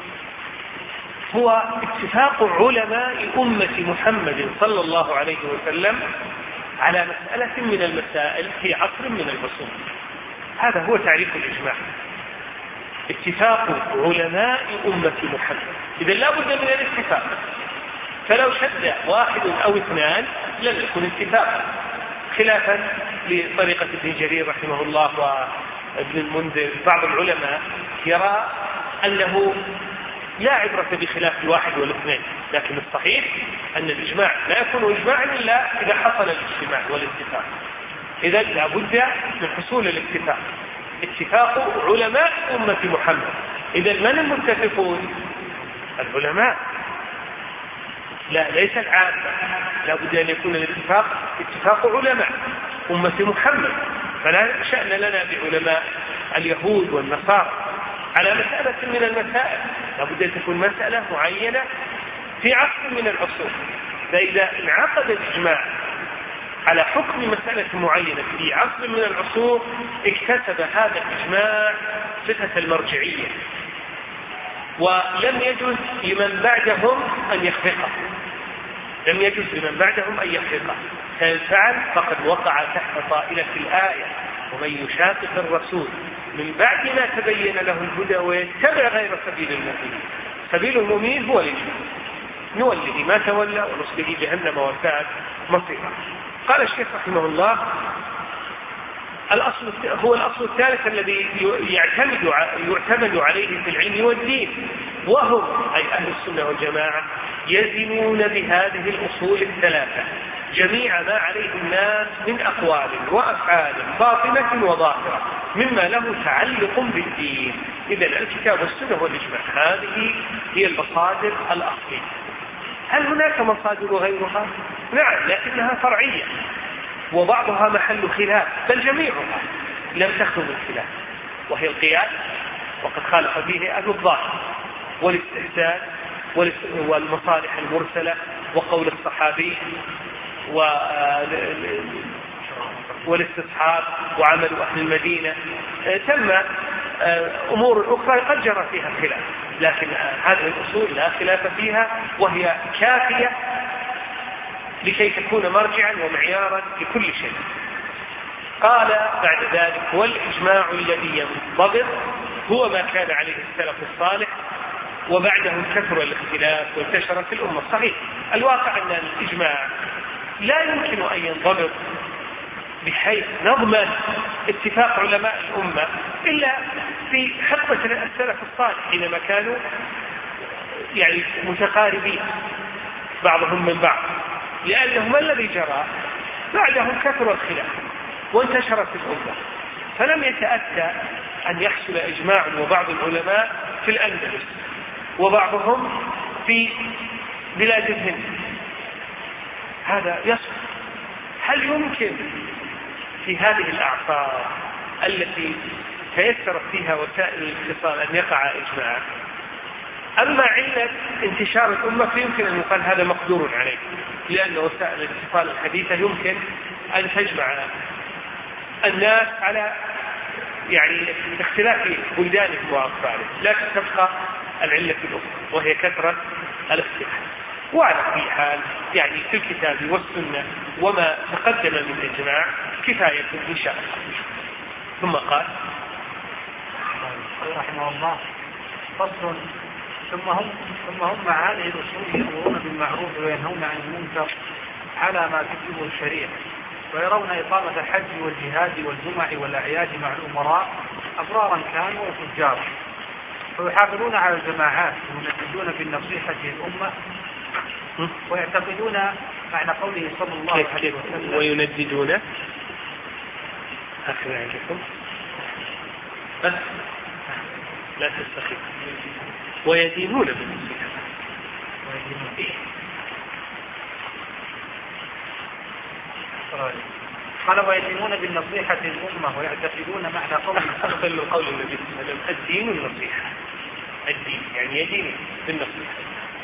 هو اتفاق علماء أمة محمد صلى الله عليه وسلم على مسألة من المسائل في عصر من العصور. هذا هو تعريف الإجماع، اتفاق علماء أمة محمد. إذا لا بد من الاتفاق، فلو شد واحد أو اثنان لم يكن اتفاقا، خلافا لطريقة ابن جرير رحمه الله وابن المنذر. بعض العلماء يرى أنه لا عبرة بخلاف الواحد والاثنين، لكن الصحيح أن الإجماع لا يكون إجماعا إلا إذا حصل الاجتماع والاتفاق. إذا لا بد من حصول الاتفاق، اتفاق علماء أمة محمد. إذا من المتفقون؟ العلماء، لا ليس العامة. لا بد أن يكون الاتفاق اتفاق علماء أمة محمد. فلا شأن لنا بعلماء اليهود والنصارى على مسألة من المسائل، لا بد أن تكون مسألة معينة في عصر من العصور. فإذا انعقد الإجماع على حكم مسألة معينة في عصر من العصور اكتسب هذا الإجماع صفة المرجعية، ولم يجوز لمن بعدهم أن يخفقه، لم يجوز لمن بعدهم أن يخفقه. فإن فعل فقد وقع تحت طائلة الآية: ومن يشاقق الرسول من بعد ما تبين له الهدى ويتبع غير سبيل المؤمنين. سبيل المؤمنين هو الإجماع، نوله ما تولى ونصله جهنم وساءت مصيرا. قال الشيخ رحمه الله: الأصل هو الأصل الثالث الذي يعتمد يعتمد عليه في العلم والدين، وهم أي أهل السنة والجماعة يزنون بهذه الأصول الثلاثة جميع ما عليه الناس من أقوال وأفعال باطنة وظاهرة مما له تعلق بالدين. إذا الكتاب والسنة والإجماع هذه هي المصادر الأصلية. هل هناك مصادر غيرها؟ نعم، لكنها فرعية وبعضها محل خلاف، بل جميعها لم تخلو من خلاف، وهي القياس، وقد خالف فيه أهل الظاهر، والاستحسان والمصالح المرسلة، وقول الصحابي، والاستصحاب، وعمل أهل المدينة. ثم أمور أخرى قد جرى فيها خلاف، لكن هذه الأصول لا خلاف فيها، وهي كافية لكي تكون مرجعا ومعيارا لكل شيء. قال بعد ذلك: والإجماع الذي ينضبط هو ما كان عليه السلف الصالح، وبعدهم كثر الاختلاف وانتشر في الأمة. صحيح، الواقع أن الإجماع لا يمكن أن ينضبط بحيث نضمن اتفاق علماء الأمة إلا في حقبة السلف الصالح، حينما كانوا يعني متقاربين بعضهم من بعض، لأنه ما الذي جرى؟ بعدهم كثر الخلاف وانتشرت الأمة، فلم يتأتى أن يحصل إجماع، وبعض العلماء في الأندلس وبعضهم في بلاد الهند، هذا يصف. هل يمكن في هذه الأعصار التي تيسرت فيها وسائل الاتصال أن يقع إجماع؟ أما علة انتشار الأمة فيمكن أن يقال هذا مقدور عليه، لأن وسائل الاتصال الحديثة يمكن أن تجمع الناس على يعني اختلاف بلدانهم وأقطارهم، لكن تبقى العلة الأخرى وهي كثرة الاختلاف. وعلى كل حال يعني في الكتاب والسنة وما تقدم من إجماع كفاية إن شاء الله. ثم قال رحمه الله: فصل: ثم هم ثم هم مع هذه الأصول يأمرون بالمعروف وينهون عن المنكر على ما تكتبه الشريعة، ويرون إقامة الحج والجهاد والجمع والأعياد مع الأمراء أبرارا كانوا وفجارا، ويحافظون على الجماعات وينفذون في النصيحة للأمة، ويعتقدون معنى قوله صلى الله عليه وسلم: وينددون أخذ عندكم بس لا تستخف ويدينون بالنصيحة. قال: ويدينون بالنصيحة للأمة ويعتقدون معنى قوله أخذ من قول النبي صلى الله عليه وسلم: الدين النصيحة. الدين يعني يدين بالنصيحة.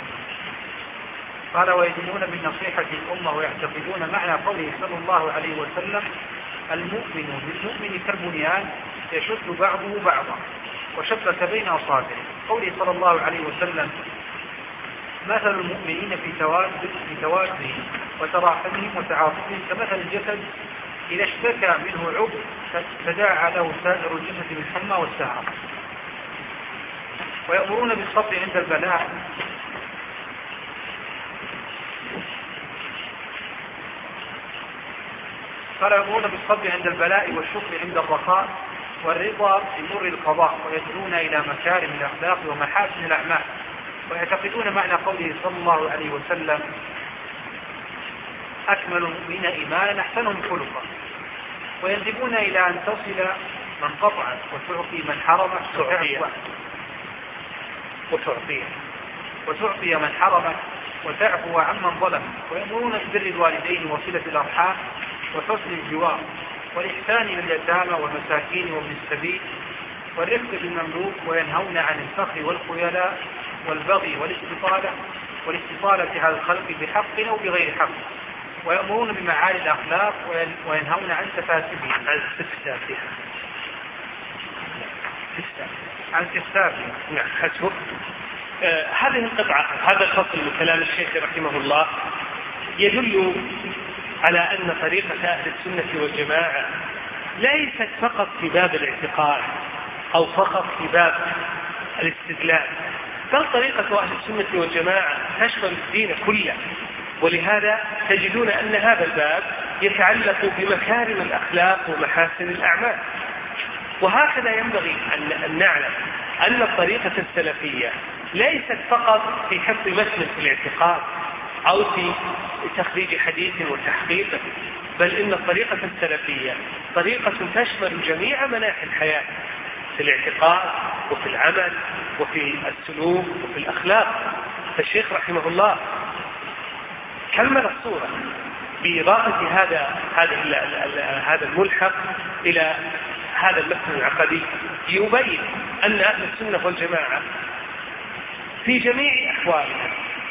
قال: ويدينون بالنصيحة للأمة ويعتقدون معنى قوله صلى الله عليه وسلم: المؤمن بالمؤمن كالبنيان يشد بعضه بعضا وشبك بين أصابعه. قوله صلى الله عليه وسلم: مثل المؤمنين في توادهم وتراحمهم وتعاطفهم كمثل الجسد إذا اشتكى منه عضو تداعى له سائر الجسد بالحمى والسهر. ويأمرون بالصبر عند البلاء قال: يأمرون بالصبر عند البلاء والشكر عند الرخاء والرضا بمر القضاء، ويدعون إلى مكارم الأخلاق ومحاسن الأعمال، ويعتقدون معنى قوله صلى الله عليه وسلم: أكمل المؤمنين إيمانا أحسنهم خلقا، وينتبون إلى أن تصل من قطعت وتعطي من حرمت وتعطي وتعطي من حرمت وتعفو عمن ظلم، ويأمرون ببر الوالدين وصلة الأرحام وحسن الجوار والإحسان لليتامى والمساكين وابن السبيل والرفق بالمملوك، وينهون عن الفخر والخيلاء والبغي والاستطالة والاستطالة على الخلق بحق أو بغير حق، ويأمرون بمعالي الأخلاق وينهون عن تفاسدها عن استفسافها عن استفسافها. نعم حسبك. آه هذه القطعة هذا الفصل من كلام الشيخ رحمه الله يدل على أن طريقة أهل السنة والجماعة ليست فقط في باب الاعتقاد أو فقط في باب الاستدلال، بل طريقة أهل السنة والجماعة تشمل الدين كله. ولهذا تجدون أن هذا الباب يتعلق بمكارم الأخلاق ومحاسن الأعمال. وهكذا ينبغي أن نعلم أن الطريقة السلفية ليست فقط في حفظ متن في الاعتقاد أو في تخريج حديث وتحقيقه، بل إن الطريقة السلفية طريقة تشمل جميع مناحي الحياة، في الاعتقاد وفي العمل وفي السلوك وفي الأخلاق. فالشيخ رحمه الله كمل الصورة بإضافة هذا هذا الملحق إلى هذا المتن العقدي، يبين أن أهل السنة والجماعة في جميع أحوالها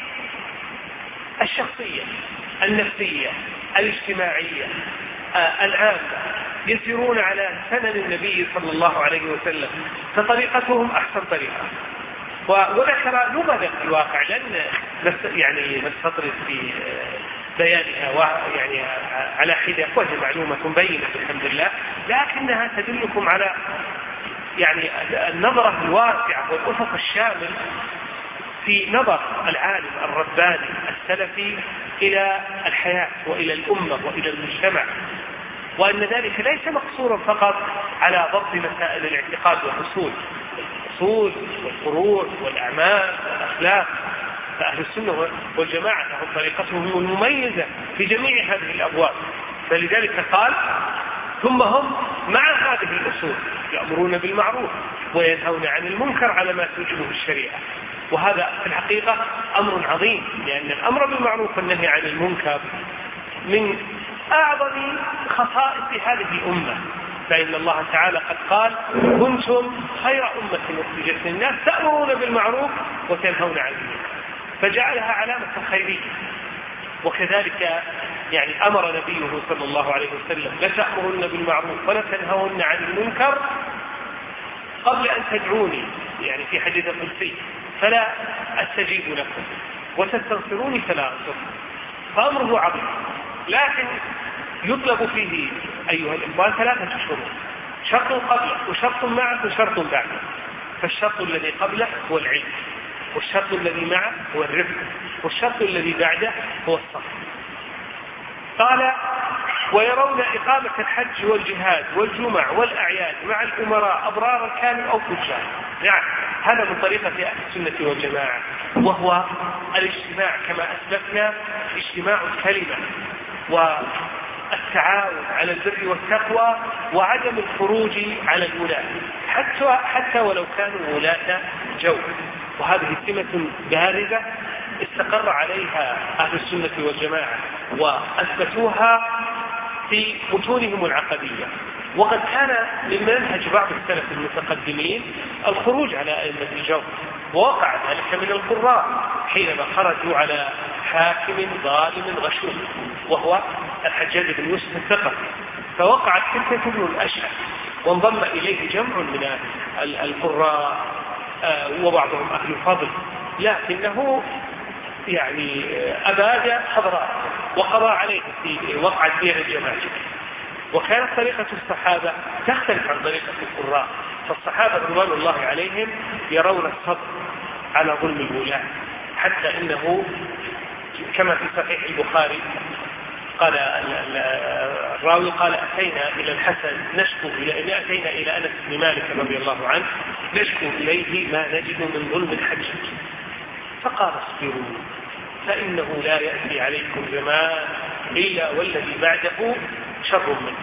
الشخصية النفسية الاجتماعية العامة يسيرون على سنن النبي صلى الله عليه وسلم، فطريقتهم أحسن طريقة. وذكر نماذج في الواقع لأن يعني نستطرد في بيانها يعني على حدة، وهي معلومة بينة الحمد لله، لكنها تدلكم على يعني النظرة الواسعة والأفق الشامل في نظر العالم الرباني السلفي إلى الحياة وإلى الأمة وإلى المجتمع، وأن ذلك ليس مقصورا فقط على ضبط مسائل الاعتقاد والأصول، الأصول والفروع والأعمال والأخلاق. فأهل السنة والجماعة لهم طريقتهم المميزة في جميع هذه الأبواب. فلذلك قال ثم هم مع هذه الأصول يأمرون بالمعروف وينهون عن المنكر على ما توجبه الشريعة. وهذا في الحقيقة أمر عظيم، لأن الأمر بالمعروف والنهي عن المنكر من أعظم خصائص هذه الأمة. فإن الله تعالى قد قال كنتم خير أمة أخرجت للناس تأمرون بالمعروف وتنهون عن المنكر، فجعلها علامة خيرية. وكذلك يعني أمر نبيه صلى الله عليه وسلم لتأمرن بالمعروف ولا تنهون عن المنكر قبل أن تدعوني، يعني في حديث القدسي فلا أستجيب لكم وتستغفروني فلا أغفر. فأمره عظيم، لكن يطلب فيه أيها الإخوان ثلاثة شروط: شرط قبله وشرط معه وشرط بعده. فالشرط الذي قبله هو العلم، والشرط الذي معه هو الرفق، والشرط الذي بعده هو الصبر. قال ويرون إقامة الحج والجهاد والجمع والأعياد مع الأمراء أبرارا كانوا أو فجار. نعم، هذا من طريقة أهل السنة والجماعة، وهو الاجتماع كما أسلفنا، اجتماع الكلمة والتعاون على البر والتقوى وعدم الخروج على الولاة حتى, حتى ولو كانوا ولاة جو. وهذه سمة بارزة استقر عليها أهل السنة والجماعة وأثبتوها في متونهم العقدية. وقد كان من منهج بعض السلف المتقدمين الخروج على أئمة الجور، ووقع ذلك من القراء حينما خرجوا على حاكم ظالم غشوم وهو الحجاج بن يوسف الثقفي، فوقعت فتنة بن الأشعث وانضم إليه جمع من القراء وبعضهم أهل الفضل، لكنه يعني أباد حضراته وقضى عليه في وقعة بئر الجماجم. وكانت طريقة الصحابة تختلف عن طريقة القراء، فالصحابة رضوان الله عليهم يرون الصبر على ظلم الولاة، حتى إنه كما في صحيح البخاري قال الراوي قال أتينا إلى الحسن نشكو إلى أتينا إلى أنس بن مالك رضي الله عنه نشكو إليه ما نجد من ظلم الحج، فقال اصبروا فإنه لا يأتي عليكم زمان إلا والذي بعده شر منه.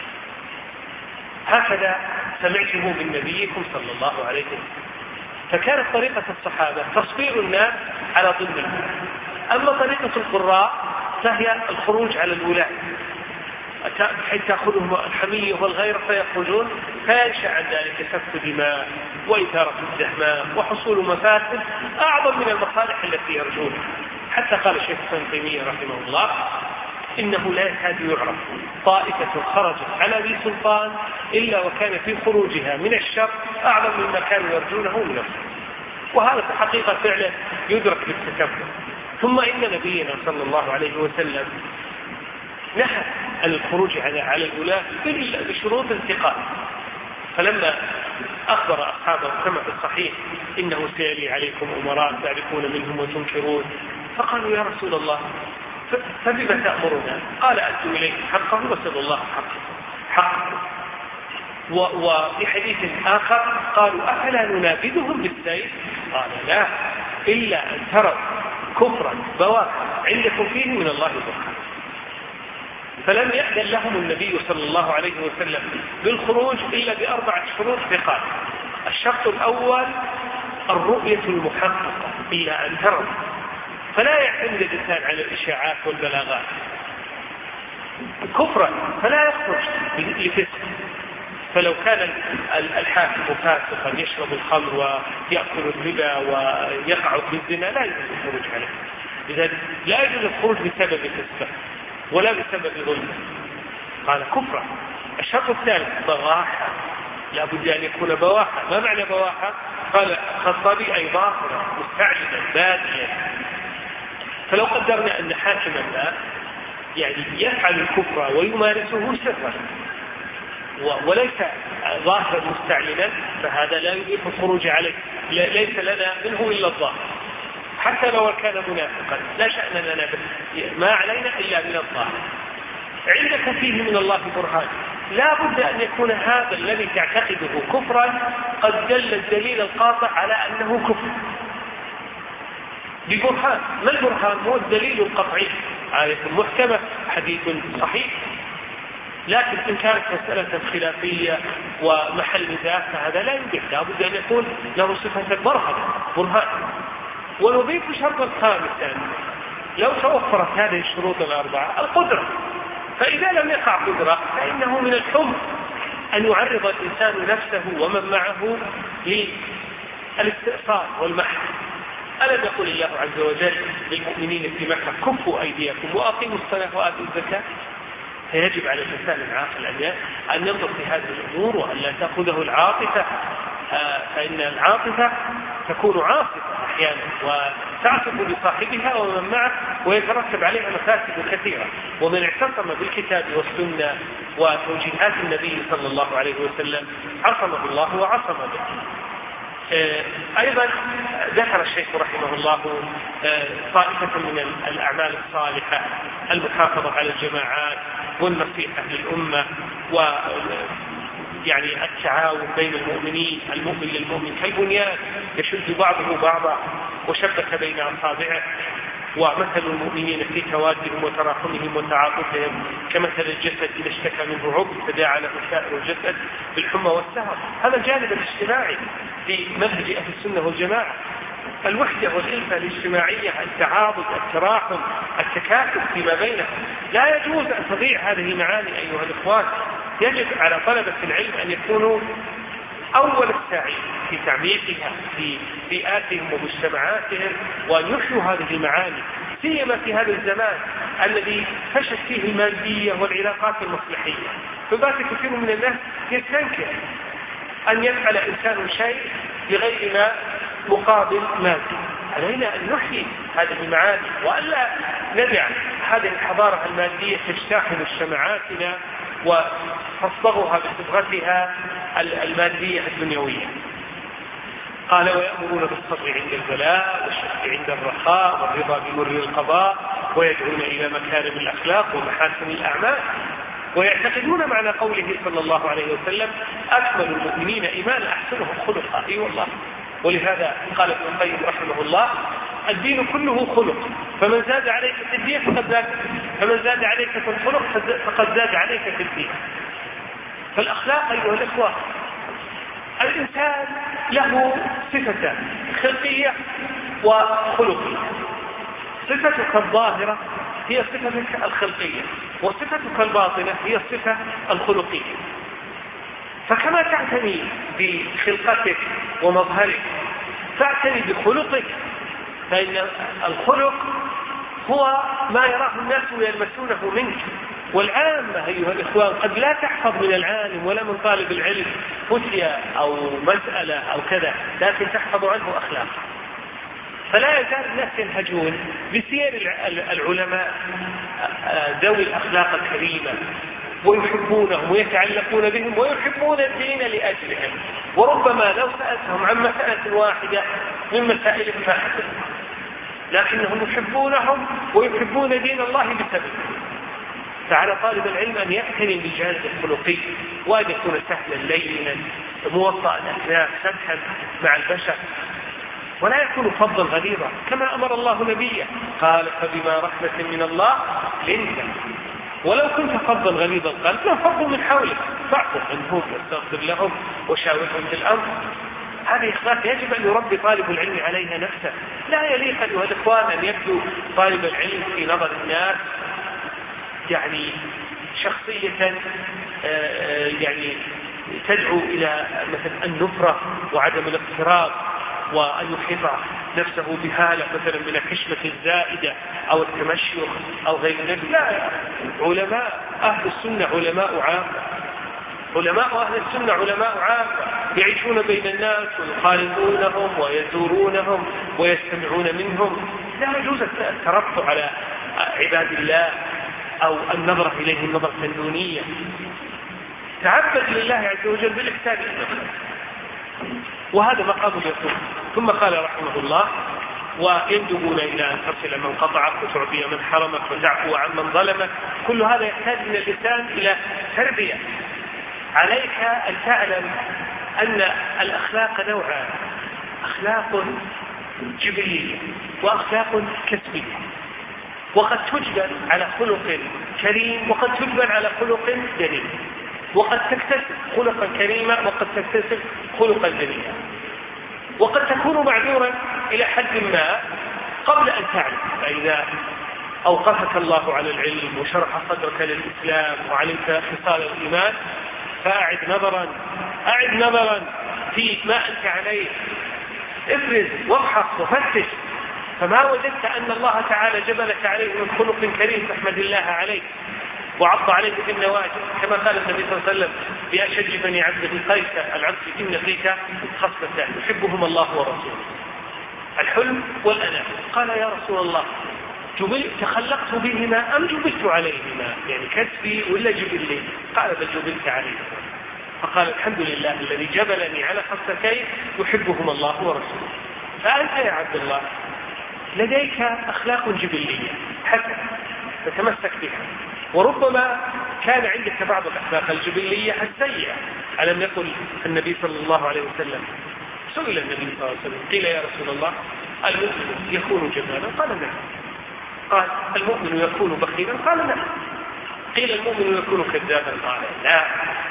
هكذا سمعته من نبيكم صلى الله عليه وسلم. فكانت طريقة الصحابة تصبير الناس على ظلم الولاة. أما طريقة القراء فهي الخروج على الولاة حتى تأخذهم الحمية والغيرة فيخرجون، فينشأ عن ذلك سفك دماء وإثارة الدهماء وحصول مفاسد أعظم من المصالح التي يرجونها. حتى قال الشيخ ابن تيمية رحمه الله إنه لا يكاد يعرف طائفة خرجت على ذي سلطان إلا وكان في خروجها من الشر أعظم مما كانوا يرجونه من الخير. وهذا في حقيقة فعله يدرك بالتكبر. ثم إن نبينا صلى الله عليه وسلم نهى عن الخروج على الولاة إلا بشروط انتقال. فلما أخبر أصحابه كما في الصحيح إنه سيلي عليكم أمراء تعرفون منهم وتنكرون، فقالوا يا رسول الله فبما تأمرنا؟ قال أدوا إليه حقه وسلوا الله حقه حقه. وفي حديث آخر قالوا أفلا ننابذهم بالسيف؟ قال لا، إلا أن تروا كفرا بواحا عندكم فيه من الله برهان. فلم يأذن لهم النبي صلى الله عليه وسلم بالخروج إلا بأربعة شروط ثقات. الشرط الأول الرؤية المحققة إلا أن تروا، فلا يعتمد الإنسان على الإشاعات والبلاغات. كفرا فلا يخرج لفسق، فلو كان الحاكم فاسقا يشرب الخمر ويأكل الربا ويقع بالزنا لا يجوز الخروج عليه. لذلك لا يجوز الخروج بسبب الفسق ولا بسبب ظلم. قال كفرا. الشرط الثالث بواحة، لا بد أن يكون بواحة. ما معنى بواحة؟ قال خطابي أي ظاهرا مستعجلا باديا. فلو قدرنا أن حاكما ما يعني يفعل الكفر ويمارسه سرا وليس ظاهرا مستعلنا، فهذا لا يجب الخروج عليه، ليس لنا منه إلا الظاهر. حتى لو كان منافقا لا شأن لنا، ما علينا إلا من الظاهر. عندك فيه من الله برهان لا بد أن يكون هذا الذي تعتقده كفرا قد دل الدليل القاطع على أنه كفر ببرهان. ما البرهان؟ هو الدليل القطعي، آية محكمة، حديث صحيح. لكن إن كانت مسألة خلافية ومحل نزاع فهذا لا يمكن، لا بد أن يكون له صفة برهان برهان. ونضيف شرطا خامسا، لو توفرت هذه الشروط الأربعة: القدرة. فإذا لم يقع قدرة فإنه من الحمق أن يعرض الإنسان نفسه ومن معه للاستئصال والمحك. ألم يقل الله عز وجل للمؤمنين في مكة: كفوا أيديكم وأقيموا الصلاة وآتوا الزكاة؟ فيجب على الإنسان العاقل أن ينظر في هذه الأمور وأن لا تأخذه العاطفة، فإن العاطفة تكون عاصفة أحيانا وتعصف بصاحبها ومن معه ويترتب عليها مفاسد كثيرة. ومن اعتصم بالكتاب والسنة وتوجيهات النبي صلى الله عليه وسلم عصمه الله وعصم به. أيضا ذكر الشيخ رحمه الله طائفة من الأعمال الصالحة: المحافظة على الجماعات والنصيحة للأمة و يعني التعاون بين المؤمنين، المؤمن للمؤمن كالبنيان يشد بعضه بعضا، وشبك بين أصابعه. ومثل المؤمنين في توادهم وتراحمهم وتعاطفهم كمثل الجسد إذا اشتكى منه عضو تداعى له سائر الجسد بالحمى والسهر. هذا الجانب الاجتماعي في منهج أهل السنة والجماعة: الوحدة والألفة الاجتماعية، التعاضد، التراحم، التكاتف فيما بينهم. لا يجوز أن تضيع هذه المعاني أيها الإخوان. يجب على طلبة العلم أن يكونوا أول الساعين في تعميقها في بيئاتهم ومجتمعاتهم، وأن يحيوا هذه المعاني، سيما في هذا الزمان الذي فشت فيه المادية والعلاقات المصلحية. فبات كثير من الناس يستنكر أن يفعل إنسان شيء بغير ما مقابل مادي. علينا أن نحيي هذه المعاني وألا ندع هذه الحضارة المادية تجتاح مجتمعاتنا وتصبغها بصبغتها المادية الدنيوية. قال: ويأمرون بالصبر عند البلاء والشكر عند الرخاء والرضا بمر القضاء ويدعون إلى مكارم الأخلاق ومحاسن الأعمال. ويعتقدون معنى قوله صلى الله عليه وسلم: أكمل المؤمنين إيمانا أحسنهم خلقا. أي والله. ولهذا قال ابن القيم رحمه الله: الدين كله خلق، فمن زاد عليك في الدين فقد زاد فمن زاد عليك في الخلق فقد زاد عليك في الدين. فالأخلاق أيها الإخوة، الإنسان له صفتان: خلقية وخلقية. صفتك الظاهرة هي صفتك الخلقية، وصفتك الباطنة هي الصفة الخلقية. فكما تعتني بخلقتك ومظهرك تعتني بخلقك، فإن الخلق هو ما يراه الناس ويلمسونه منك. والعامة أيها الإخوان قد لا تحفظ من العالم ولا من طالب العلم فتية أو مسألة أو كذا، لكن تحفظ عنه أخلاق. فلا يزال الناس ينهجون بسير العلماء ذوي الأخلاق الكريمة ويحبونهم ويتعلقون بهم ويحبون الدين لأجلهم. وربما لو سألتهم عن مسألة واحدة من مسائلهم ما حدث، لكنهم يحبونهم ويحبون دين الله بسببهم. فعلى طالب العلم أن يعتني بالجانب الخلقي وأن يكون سهلا لينا موطأ الأحناف سمحا مع البشر، ولا يكون فظا غليظا كما أمر الله نبيه. قال: فبما رحمة من الله لنت ولو كنت فظا غليظ القلب لانفضوا من حولك فاعف عنهم واستغفر لهم وشاورهم في الأمر. هذه إخلاق يجب أن يربي طالب العلم عليها نفسه. لا يليق أيها الإخوان أن يبدو طالب العلم في نظر الناس يعني شخصية يعني تدعو إلى مثلا النفرة وعدم الاقتراب، وأن يحيط نفسه بهالة مثلا من الحشمة الزائدة أو التمشيخ أو غير ذلك. لا، علماء أهل السنة علماء عامة، علماء أهل السنة علماء عامة يعيشون بين الناس ويخالطونهم ويزورونهم ويستمعون منهم. لا يجوز الترفع على عباد الله أو النظرة إليهم نظرة دونية. تعبد لله عز وجل بالإحسان إليهم، وهذا مقام اليقين. ثم قال رحمه الله: ويندبون إلى أن تصل من قطعك وتعطي من حرمك وتعفو عن من ظلمك. كل هذا يحتاج من الإنسان إلى تربية عليك أن تعلم أن الأخلاق نوعان: أخلاق جبلية وأخلاق كسبية، وقد تجبل على خلق كريم وقد تجبل على خلق دنيء، وقد تكتسب خلقا كريما وقد تكتسب خلقا دنيا، وقد تكون معذورا إلى حد ما قبل أن تعلم. فإذا أوقفك الله على العلم وشرح صدرك للإسلام وعلمت خصال الإيمان فأعد نظرا أعد نظرا في ما أنت عليه، افرز وابحث وفتش، فما وجدت أن الله تعالى جبلك عليه من خلق كريم فاحمد الله عليه وعض عليك بالنواجذ، كما قال النبي صلى الله عليه وسلم بأشج بني عبد قيس العبد: إن فيك خصلتان يحبهما الله ورسوله، الحلم والأناة. قال: يا رسول الله جبل تخلقت بهما أم جبلت عليهما؟ يعني كسبي ولا جبلي؟ قال: بل جبلت عليهما. فقال: الحمد لله الذي جبلني على خصلتين يحبهما الله ورسوله. فأنت يا عبد الله لديك أخلاق جبلية حسنة تتمسك بها، وربما كان عندك بعض الأخلاق الجبلية السيئة. ألم يقل النبي صلى الله عليه وسلم، سئل النبي صلى الله عليه وسلم قيل: يا رسول الله المؤمن يكون جبانا؟ قال: نعم. قال: المؤمن يكون بخيلا؟ قال: نعم. قيل: المؤمن يكون كذابا؟ قال: لا،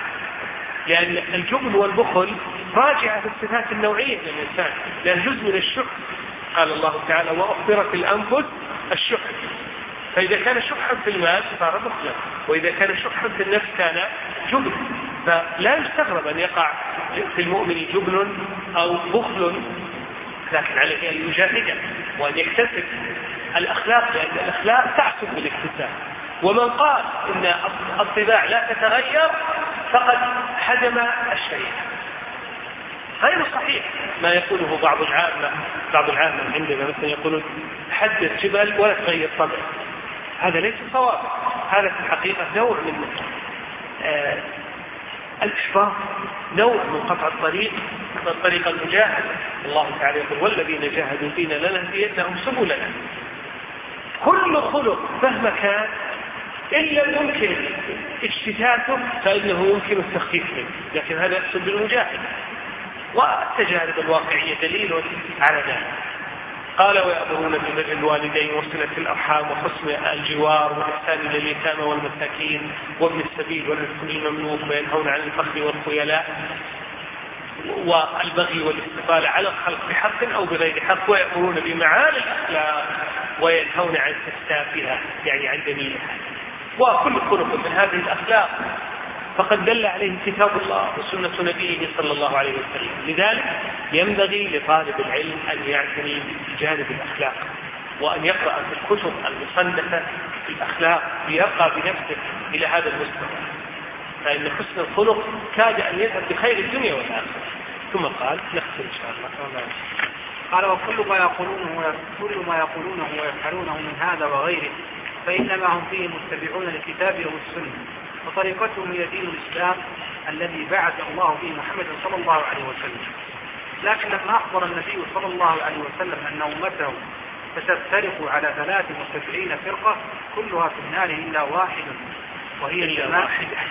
لأن الجبن والبخل راجعة في الصفات النوعية للإنسان، لأن جزء من الشح. قال الله تعالى: وأخبرت الأنفس الشح. فإذا كان شحا في المال صار بخلا، وإذا كان شحا في النفس كان جبن. فلا يستغرب أن يقع في المؤمن جبن أو بخل، لكن عليه أن يجاهد وأن يكتسب الأخلاق، لأن الأخلاق تعصب بالاكتساب. ومن قال إن الطباع لا تتغير فقد هدم الشيء. غير صحيح ما يقوله بعض العامة بعض العامة عندنا مثلا يقولون حدث جبل ولا تغير طبع. هذا ليس صواب، هذا في الحقيقة نوع من آه الإشفاق، نوع من قطع الطريق من طريق المجاهدة. الله تعالى يقول: والذين جاهدوا فينا لنهدينهم سبلنا. كل خلق مهما كان إلا يمكن اجتثاثه فإنه يمكن التخفيف منه، لكن هذا يقصد بالمجاهدة، والتجارب الواقعية دليل على ذلك. قال: ويأمرون ببر الوالدين وصلة الأرحام وحسن الجوار والإحسان إلى اليتامى والمساكين وابن السبيل والرزق الممنوع، وينهون عن الفخر والخيلاء والبغي والاستطالة على الخلق بحق أو بغير حق، ويأمرون بمعالي الأخلاق وينهون عن سفسافها يعني عن دنيئها. وكل خلق من هذه الأخلاق فقد دل عليه كتاب الله وسنة نبيه صلى الله عليه وسلم. لذلك ينبغي لطالب العلم أن يعتني بجانب الأخلاق، وأن يقرأ في الكتب المصنفة في الأخلاق ليرقى بنفسه إلى هذا المستوى، فإن حسن الخلق كاد أن يذهب بخير الدنيا والآخرة. ثم قال: نختم إن شاء الله. قال: وكل ما يقولونه كل ما يقولونه ويفعلونه من هذا وغيره فإنما هم فيه متبعون للكتاب والسنة، وطريقتهم هي دين الإسلام الذي بعث الله به محمد صلى الله عليه وسلم. لكن لما أخبر النبي صلى الله عليه وسلم أن أمته ستفترق على ثلاث وسبعين فرقة كلها في النار إلا واحد وهي الجماعة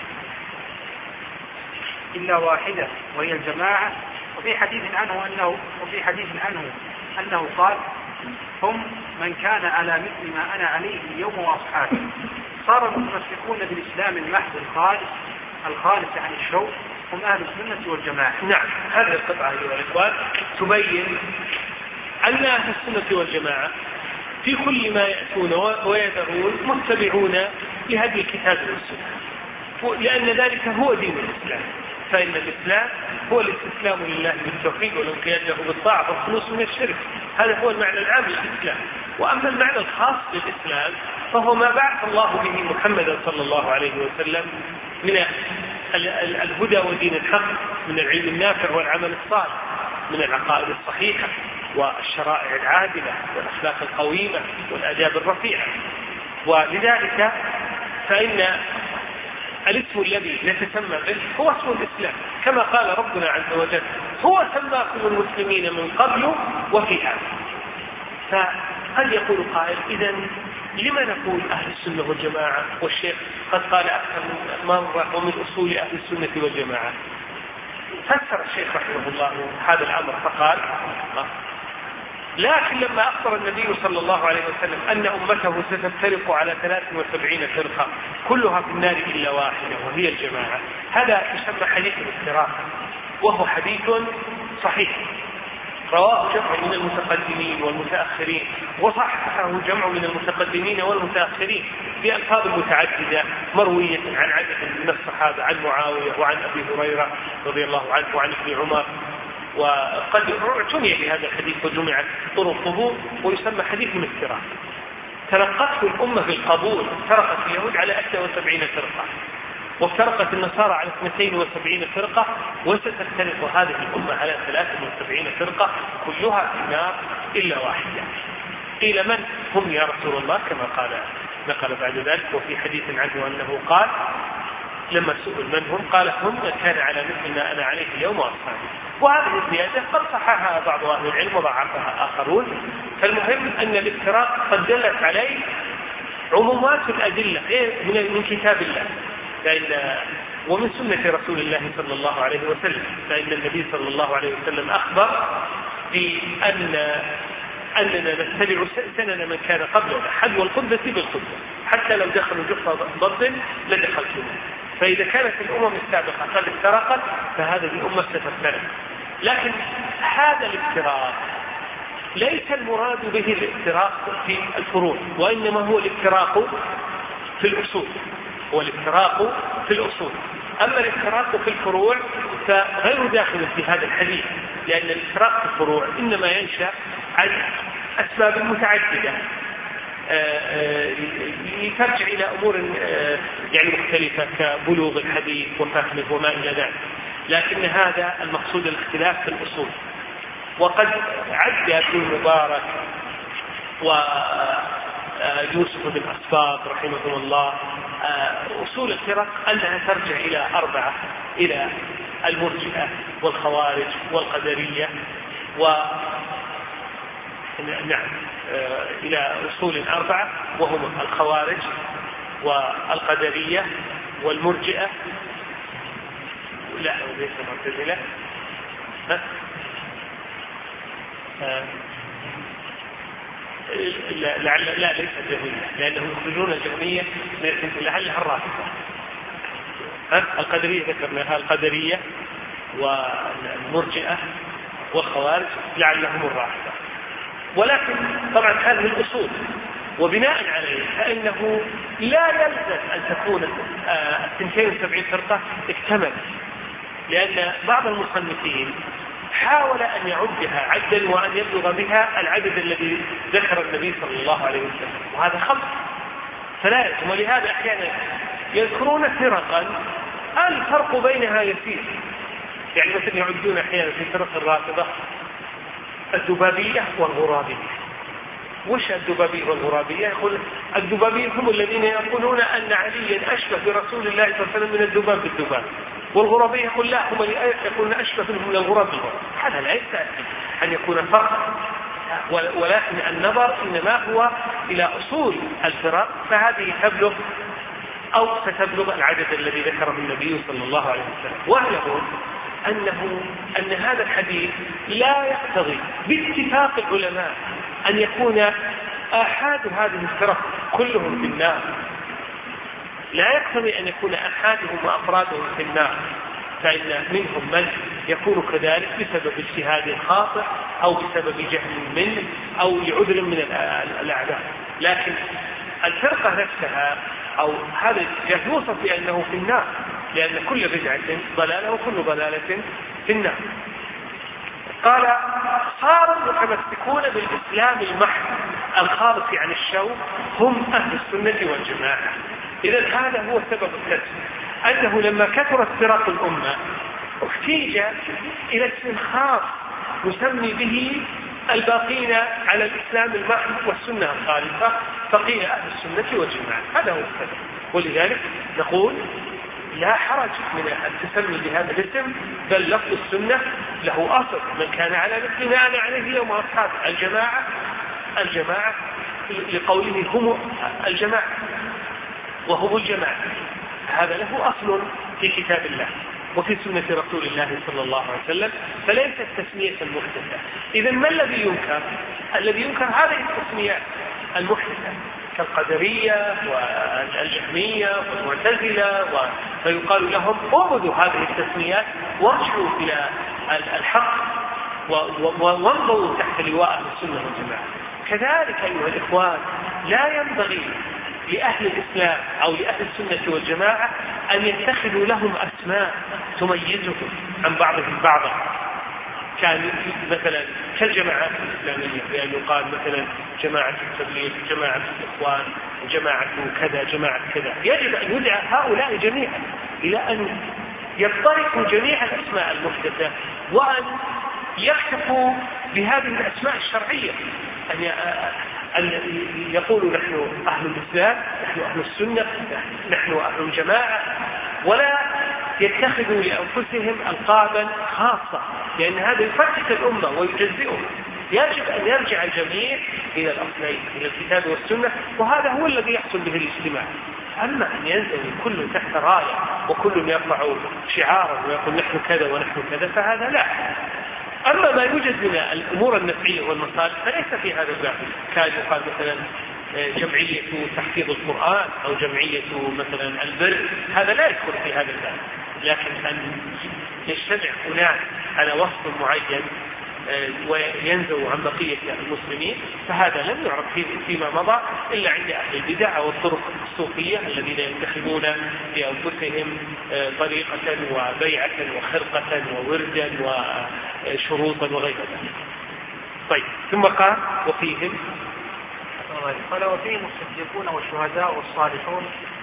إلا واحدة وهي الجماعة. وفي حديث عنه أنه وفي حديث عنه أنه قال: هم من كان على مثل ما أنا عليه اليوم وأصحابي. صار المتمسكون بالإسلام المحض الخالص الخالص عن الشوك هم أهل السنة والجماعة. نعم، هذه القطعة أيها الإخوان تبين أن أهل السنة والجماعة في كل ما يأتون ويذرون متبعون لهذه الكتاب والسنة، لأن ذلك هو دين الإسلام. فإن الإسلام هو الاستسلام لله بالتوحيد والانقياد له بالطاعة والخلوص من الشرك، هذا هو المعنى العام للإسلام. وأما المعنى الخاص للإسلام فهو ما بعث الله به محمدا صلى الله عليه وسلم من الهدى ودين الحق، من العلم النافع والعمل الصالح، من العقائد الصحيحة والشرائع العادلة والأخلاق القويمة والآداب الرفيعة. ولذلك فإن الاسم الذي نتسمى به هو اسم الإسلام، كما قال ربنا عز وجل: هو سماكم المسلمين من قبل وفي هذا. فقد يقول قائل: إذن لما نقول أهل السنة والجماعة؟ والشيخ قد قال أكثر من مرة ومن أصول أهل السنة والجماعة. فسر الشيخ رحمه الله هذا الأمر فقال: لكن لما أخبر النبي صلى الله عليه وسلم أن أمته ستفترق على ثلاث وسبعين فرقة كلها في النار إلا واحدة وهي الجماعة، هذا يسمى حديث الافتراق، وهو حديث صحيح رواه جمع من المتقدمين والمتأخرين، وصححه جمع من المتقدمين والمتأخرين بألفاظ متعددة مروية عن عدد من الصحابة، عن معاوية وعن أبي هريرة رضي الله عنه وعن ابن عمر. وقد اعتني بهذا الحديث وجمعت طرقه ويسمى حديث الافتراق. تلقته الأمة بالقبول، افترقت اليهود على إحدى وسبعين فرقة، وافترقت النصارى على اثنتين وسبعين فرقة، وستفترق هذه الأمة على ثلاث وسبعين فرقة كلها في النار إلا واحدة. قيل: من هم يا رسول الله؟ كما قال نقل بعد ذلك وفي حديث عنه أنه قال لما سئل من هم قال: هم من كان على مثل ما أنا عليه اليوم وأصحابي. وهذه الزيادة قد صححها بعض أهل العلم وضعفها آخرون. فالمهم أن الافتراق قد دلت عليه عمومات الأدلة من كتاب الله فإن ومن سنة رسول الله صلى الله عليه وسلم، فإن النبي صلى الله عليه وسلم أخبر بأن أننا نتبع سنن من كان قبلنا حذو القدة بالقدة، حتى لو دخلوا جحر ضد لدخلتم. فإذا كانت الأمم السابقة قد افترقت فهذه الأمة ستفترق. لكن هذا الافتراق ليس المراد به الافتراق في الفروع، وإنما هو الافتراق في الأصول، هو الافتراق في الأصول. أما الافتراق في الفروع فغير داخل في هذا الحديث، لأن الافتراق في الفروع إنما ينشأ عن أسباب متعددة ترجع إلى أمور يعني مختلفة كبلوغ الحديث وفهمه وما إلى ذلك، لكن هذا المقصود الاختلاف في الأصول. وقد عد ابن مبارك ويوسف بن أسباط رحمهم الله أصول الفرق أنها ترجع إلى أربعة، إلى المرجئة والخوارج والقدرية و نعم إلى أصول أربعة، وهم الخوارج والقدرية والمرجئة لا ليس معتزلة لا لا, لا ليس جهمية، لأنهم يخرجون الجهمية لعلها الرافضة. القدرية ذكرناها، القدرية والمرجئة والخوارج لعلهم الرافضة. ولكن طبعا هذه الأصول، وبناء عليه فإنه لا يلزم أن تكون اثنتين وسبعين فرقة اكتمل، لأن بعض المصنفين حاول أن يعدها عدا وأن يبلغ بها العدد الذي ذكر النبي صلى الله عليه وسلم، وهذا خمس فلا يلزم. ولهذا أحيانا يذكرون فرقا الفرق بينها يسير، يعني مثلا يعدون أحيانا في فرق الرافضة الذبابية والغرابية. وش الذبابية والغرابية؟ يقول الذبابية هم الذين يقولون أن عليا أشبه برسول الله صلى الله عليه وسلم من الذباب بالذباب، والغرابية يقول لا، هم يقولون أشبه من الغراب بالغراب. هذا لا يستأذن أن يكون فرق، ولكن النظر إنما هو إلى أصول الفرق، فهذه تبلغ أو ستبلغ العدد الذي ذكره النبي صلى الله عليه وسلم. واعلموا أنه أن هذا الحديث لا يقتضي باتفاق العلماء أن يكون آحاد هذه الفرق كلهم في النار، لا يقتضي أن يكون آحادهم وأفرادهم في النار، فإن منهم من يكون كذلك بسبب اجتهاد خاطئ أو بسبب جهل منه أو لعذر من الأعذار. لكن الفرقة نفسها أو هذا الاتجاه يوصف بأنه في النار، لأن كل بدعة ضلالة وكل ضلالة في النار. قال: صار المتمسكون بالإسلام المحض الخالص عن الشوك هم أهل السنة والجماعة. إذن هذا هو سبب الكسر، أنه لما كثرت فرق الأمة احتيج إلى اسم خاص نسمي به الباقين على الإسلام المحض والسنة الخالصة، فقيل أهل السنة والجماعة. هذا هو السبب. ولذلك نقول لا حرج من التسمي بهذا الاسم، بل لفظ السنة له أصل، من كان على مثل ما أنا عليه يوم أصحاب الجماعة. الجماعة لقوله هم الجماعة وهم الجماعة، هذا له أصل في كتاب الله وفي سنة رسول الله صلى الله عليه وسلم، فليست تسمية محدثة. إذن ما الذي ينكر؟ الذي ينكر هذه التسميات المحدثة كالقدرية والجهمية والمعتزلة، فيقال لهم اعبدوا هذه التسميات وارجعوا إلى الحق وانظروا تحت لواء أهل السنة والجماعة. كذلك أيها الإخوان لا ينبغي لأهل الإسلام أو لأهل السنة والجماعة أن يتخذوا لهم أسماء تميزهم عن بعضهم بعضا، كان مثلا كالجماعات الإسلامية، بأن يقال مثلا جماعة التبليغ، جماعة الإخوان، جماعة كذا، جماعة كذا. يجب أن يدعى هؤلاء جميعا إلى أن يفترقوا جميع الأسماء المحدثة وأن يكتفوا بهذه الأسماء الشرعية، أن أن يقولوا نحن أهل الإسلام، نحن أهل السنة، نحن أهل الجماعة، ولا يتخذوا لأنفسهم ألقابا خاصة، لأن هذا يفتت الأمة ويجزئهم. يجب أن يرجع الجميع إلى الأصلين، إلى الكتاب والسنة، وهذا هو الذي يحصل به الاجتماع. أما أن ينزل كل تحت راية وكل يرفع شعارا ويقول نحن كذا ونحن كذا فهذا لا. أما ما يوجد من الأمور النفعية والمصالح فليس في هذا الباب، كان يقال مثلا جمعية تحفيظ القرآن أو جمعية مثلا البر، هذا لا يدخل في هذا الباب. لكن أن يجتمع هناك على وصف معين وينزو عن بقية المسلمين فهذا لم يعرف فيما مضى إلا عند أهل البدع والطرق الصوفية الذين يتخذون لأنفسهم طريقة وبيعة وخرقة ووردا وشروطا وغير ذلك. طيب ثم قال وفيهم قال وفيهم الصديقون والشهداء والصالحون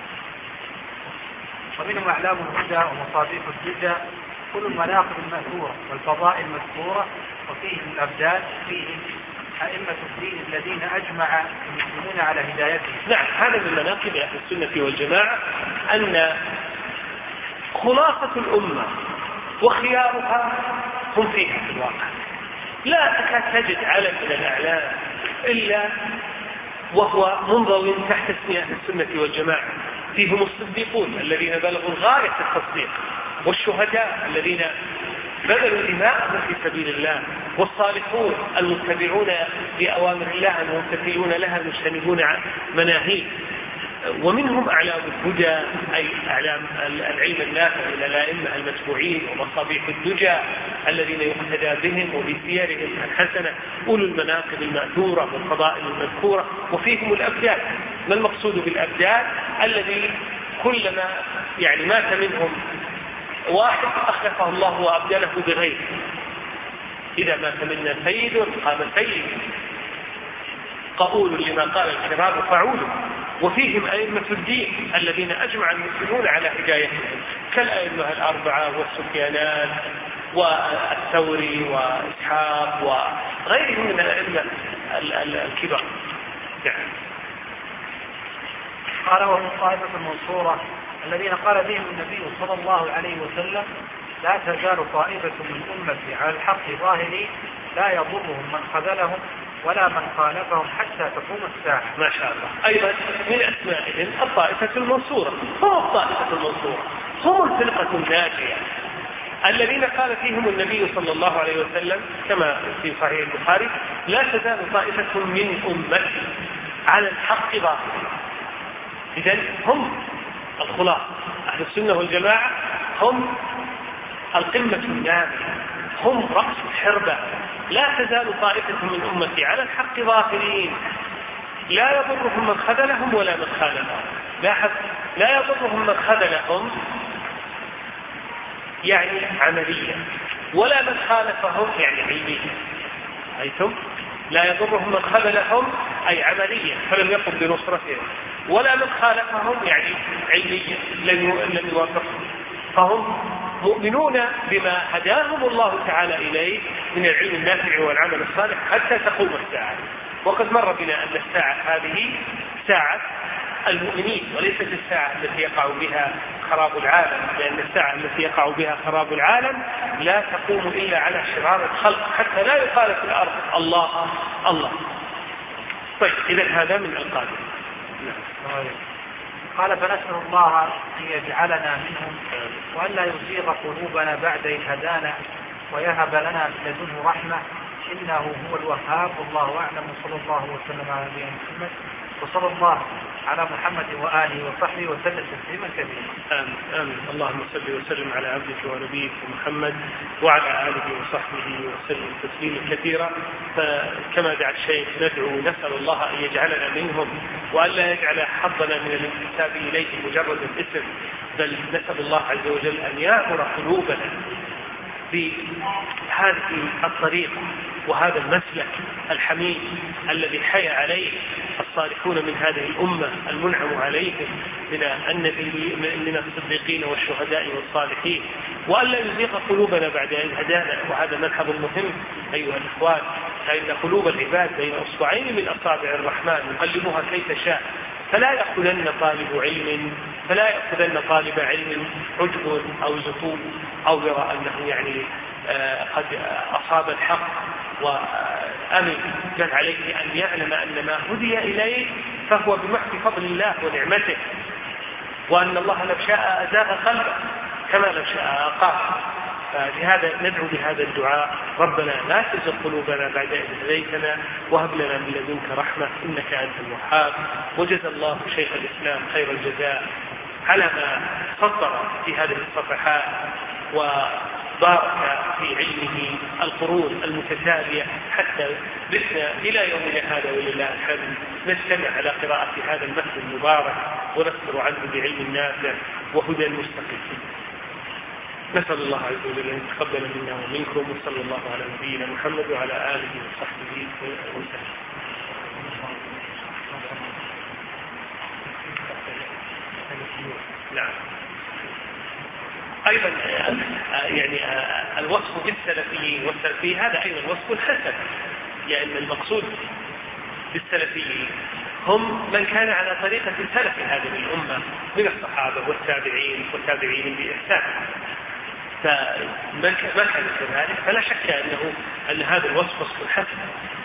ومنهم أعلام الهدى ومصابيح الدجى كل المناقب المأثورة والفضائل المذكورة، وفيهم الأبدال، فيهم أئمة الدين الذين أجمع المسلمون على هدايتهم. نعم، هذا من مناقب أهل السنة والجماعة أن خلاصة الأمة وخيارها هم فيها في الواقع. لا تكاد تجد علم من الأعلام إلا وهو منضوي تحت اسم أهل السنة والجماعة. فيهم الصديقون الذين بلغوا غاية التصديق، والشهداء الذين بذلوا دماءهم في سبيل الله، والصالحون المتبعون لأوامر الله الممتثلون لها المجتنبون عن مناهيه. ومنهم أعلام الهدى أي أعلام العلم النافع إلى الأئمة المتبوعين، ومصابيح الدجى الذين يقتدى بهم وبسيرهم الحسنة، أولو المناقب المأثورة والفضائل المذكورة. وفيهم الأبدال. ما المقصود بالأبدال؟ الذي كلما يعني مات منهم واحد أخلفه الله وأبدله بغيره. إذا مات منا سيد قام سيد، قول لما قال الكرام فعولوا. وفيهم أئمة الدين الذين أجمع المسلمون على هدايتهم كالأئمة الأربعة والسفيانان والثوري وإسحاق وغيرهم من الأئمة الكبار. يعني قال وهم الطائفة المنصورة الذين قال بهم النبي صلى الله عليه وسلم لا تزال طائفة من أمتي على الحق ظاهرين لا يضرهم من خذلهم ولا من خالفهم حتى تقوم الساعة. ما شاء الله. أيضا من أسمائهم الطائفة المنصورة. هم الطائفة المنصورة، هم الفرقة الناجية الذين قال فيهم النبي صلى الله عليه وسلم كما في صحيح البخاري لا تزال طائفة من أمتي على الحق ظاهرين. إذن هم الخلاص. أهل السنة والجماعة هم القمة النامية، هم رأس الحربة. لا تزال طائفة من أمتي على الحق ظاهرين لا يضرهم من خذلهم ولا من خالفهم. لاحظ، لا يضرهم من خذلهم يعني عمليا، ولا من خالفهم يعني علميا. أيتم لا يضرهم من خذلهم أي عمليا فلم يقم بنصرتهم، ولا من خالفهم يعني علميا لم يوافقهم. فهم مؤمنون بما هداهم الله تعالى إليه من العلم النافع والعمل الصالح حتى تقوم الساعة. وقد مر بنا أن الساعة هذه ساعة المؤمنين وليست الساعة التي يقع بها خراب العالم، لأن الساعة التي يقع بها خراب العالم لا تقوم إلا على شرار الخلق حتى لا يقال في الأرض الله الله. طيب إذا هذا من القادم. نعم. قال فنسأل الله أن يجعلنا منهم وأن لا يزيغ قلوبنا بعد إذ هدانا ويهب لنا من لدنه رحمة إنه هو الوهاب والله أعلم. وصلى الله وسلم على نبينا محمد وصلى الله على محمد وآله وصحبه وسلم تسليما كثيرا. آمين آمين. اللهم صل وسلم على عبدك ونبيك محمد وعلى آله وصحبه وسلم تسليما كثيرا. فكما دعا الشيخ ندعو نسأل الله أن يجعلنا منهم وأن لا يجعل حظنا من الانتساب إليه مجرد الاسم، بل نسأل الله عز وجل أن يأمر قلوبنا بهذه الطريقة وهذا المسلك الحميد الذي حيا عليه الصالحون من هذه الأمة المنعم عليهم من الصديقين والشهداء والصالحين، وأن لا يزيغ قلوبنا بعد أن هدانا. وهذا ملحظ مهم أيها الإخوان، فإن قلوب العباد بين أصبعين من أصابع الرحمن يقلبها كيف شاء، فلا يأخذن طالب علم فلا يأخذن طالب علم عجب أو زفوف أو يرى أنه يعني آه قد أصاب الحق وأمن، بل عليه أن يعلم أن ما هدي إليه فهو بمحض فضل الله ونعمته، وأن الله لو شاء أزاغ قلبه كما لو شاء أقام. فلهذا ندعو بهذا الدعاء: ربنا لا تزغ قلوبنا بعد إذ هديتنا وهب لنا من لدنك رحمة إنك أنت الوهاب. وجزى الله شيخ الإسلام خير الجزاء على ما صدر في هذه الصفحات وبارك في علمه القرون المتتالية حتى بثنا إلى يومنا هذا ولله الحمد نجتمع على قراءة هذا المتن المبارك ونذكر عنه بعلم نافع وهدى مستقيم. نسأل الله عز وجل أن يتقبل منا ومنكم، وصلى الله على نبينا محمد وعلى آله وصحبه وسلم. نعم. أيضا يعني الوصف بالسلفيين والسلفيين هذا أيضا وصف حسن، لأن يعني المقصود بالسلفيين هم من كان على طريقة سلف هذه الأمة من الصحابة والتابعين والتابعين بإحسان. فما كان كذلك فلا شك أنه أن هذا الوصف وصف حسن.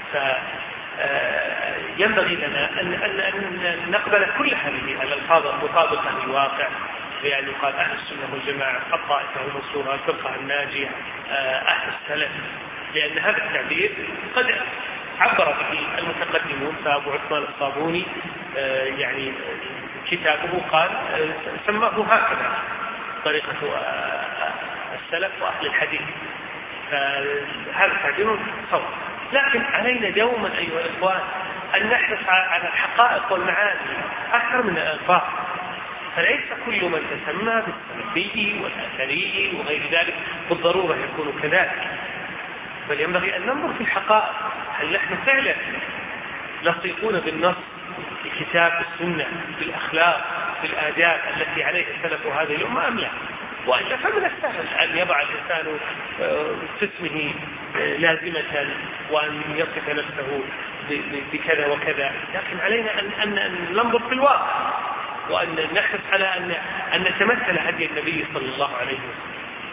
فينبغي لنا أن, أن, أن نقبل كل هذه الألفاظ المطابقة للواقع، بأن يقال أهل السنة والجماعة، الطائفة المنصورة، الفرقة الناجية، أهل السلف، لأن هذا التعبير قد عبر به المتقدمون. فأبو عثمان الصابوني يعني كتابه قال سماه هكذا طريقة السلف وأهل الحديث، فهذا تعبير صواب. لكن علينا دوما أيها الإخوان أن نحرص على الحقائق والمعاني أكثر من الألفاظ. فليس كل من تسمى بالسلفي والأثري وغير ذلك بالضرورة يكون كذلك، بل ينبغي أن ننظر في الحقائق. هل نحن فعلا لصيقون بالنص في كتاب السنة بالأخلاق بالآداب التي عليها السلف هذه الأمة أم لا؟ وإلا فمن السهل أن يضع الإنسان في اسمه لازمة وأن يصف نفسه بكذا وكذا، لكن علينا أن, أن, أن ننظر في الواقع وأن نحرص على أن, أن نتمثل هدي النبي صلى الله عليه وسلم.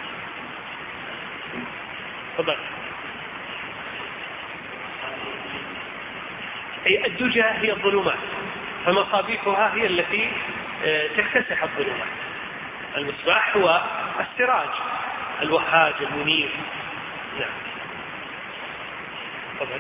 تفضل. أي الدجى هي الظلمات، فمصابيحها هي التي تكتسح الظلمات. المصباح هو السراج الوهاج المنير. نعم. تفضل.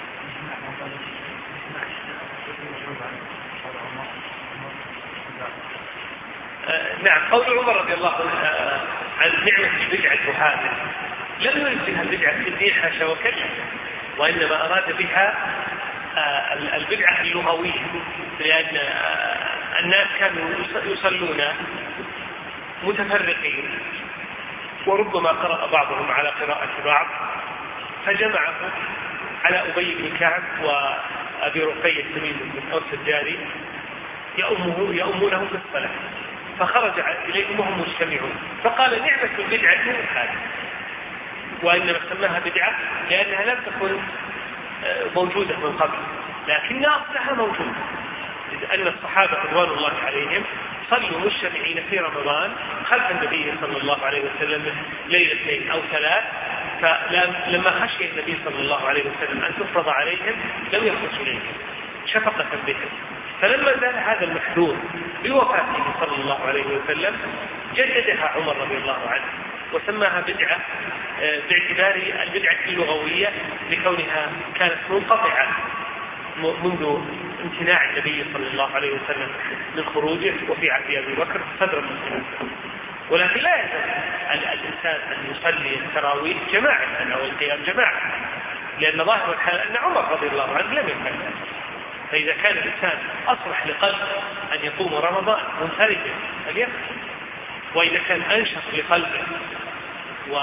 نعم. قول عمر رضي الله عنه عن نعمة البدعة هذه لم يرد بها البدعة الدين وكذا، وإنما أراد بها البدعة اللغوية، لأن الناس كانوا يصلون متفرقين وربما قرأ بعضهم على قراءة بعض، فجمعهم على أبي بن كعب وأبي رقية تميم بن أوس الجاري يأمه يأمونه في الصلاة، فخرج إليهم وهم مجتمعون فقال نعمة البدعة هذه، وإنما سماها بدعة لأنها لم تكن موجودة من قبل، لكن أصلها موجودة، لأن الصحابة رضوان الله عليهم صلوا مجتمعين في رمضان خلف النبي صلى الله عليه وسلم ليلتين أو ثلاث، فلما خشي النبي صلى الله عليه وسلم أن تفرض عليهم لم يخرج إليهم، شفقة بهم. فلما زال هذا المحذور بوفاته صلى الله عليه وسلم جددها عمر رضي الله عنه وسماها بدعة باعتبار البدعة اللغوية لكونها كانت منقطعة منذ امتناع النبي صلى الله عليه وسلم من خروجه وفي عهد أبي بكر صدر المسلمين. ولكن لا يلزم الإنسان أن يصلي التراويح جماعة أو القيام جماعة، لأن ظاهر الحال أن عمر رضي الله عنه لم يفعل. فإذا كان الإنسان أصلح لقلبه أن يقوم رمضان منفردا فليفعل، وإذا كان أنشط لقلبه و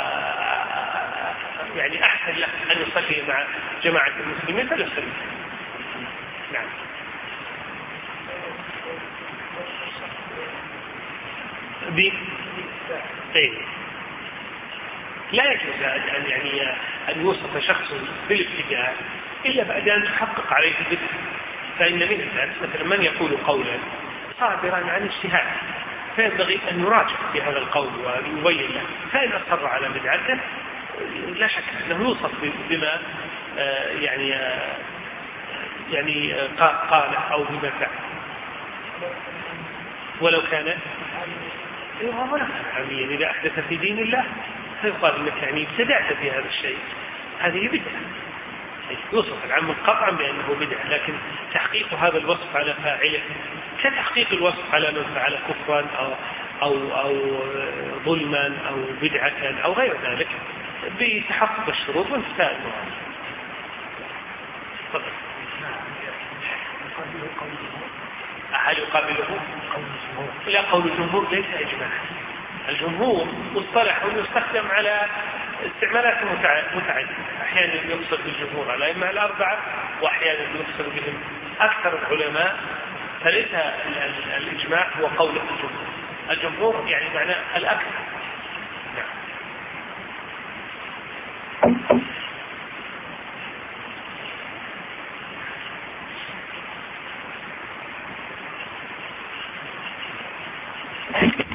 يعني أحسن له أن يصلي مع جماعة المسلمين فليصلي. نعم. ب طيب. لا يجوز أن يعني أن يوصف شخص بالابتداع إلا بعد أن تحقق عليه البدع. فإن من الناس مثلا من يقول قولا صادرا عن اجتهاد فينبغي أن نراجع في هذا القول ويبين له، فإن أصر على بدعته لا شك أنه يوصف بما يعني يعني قال أو بما فعل، ولو كان عاميا. إذا أحدث في دين الله فيقال إنك يعني ابتدعت في هذا الشيء، هذه بدعة. يوصف العام قطعا بأنه بدعة، لكن تحقيق هذا الوصف على فاعله كتحقيق الوصف على من فعل كفرا أو أو أو ظلما أو بدعة أو غير ذلك بتحقق الشروط وانتفاء المراد. تفضل. هل يقابله؟ لا، قول الجمهور ليس إجماع. الجمهور مصطلح يستخدم على استعمالات متعددة، أحيانا يقصد بالجمهور على الأئمة الأربعة وأحيانا يقصد بهم أكثر العلماء، فليس الإجماع هو قول الجمهور. الجمهور يعني معناه الأكثر. نعم.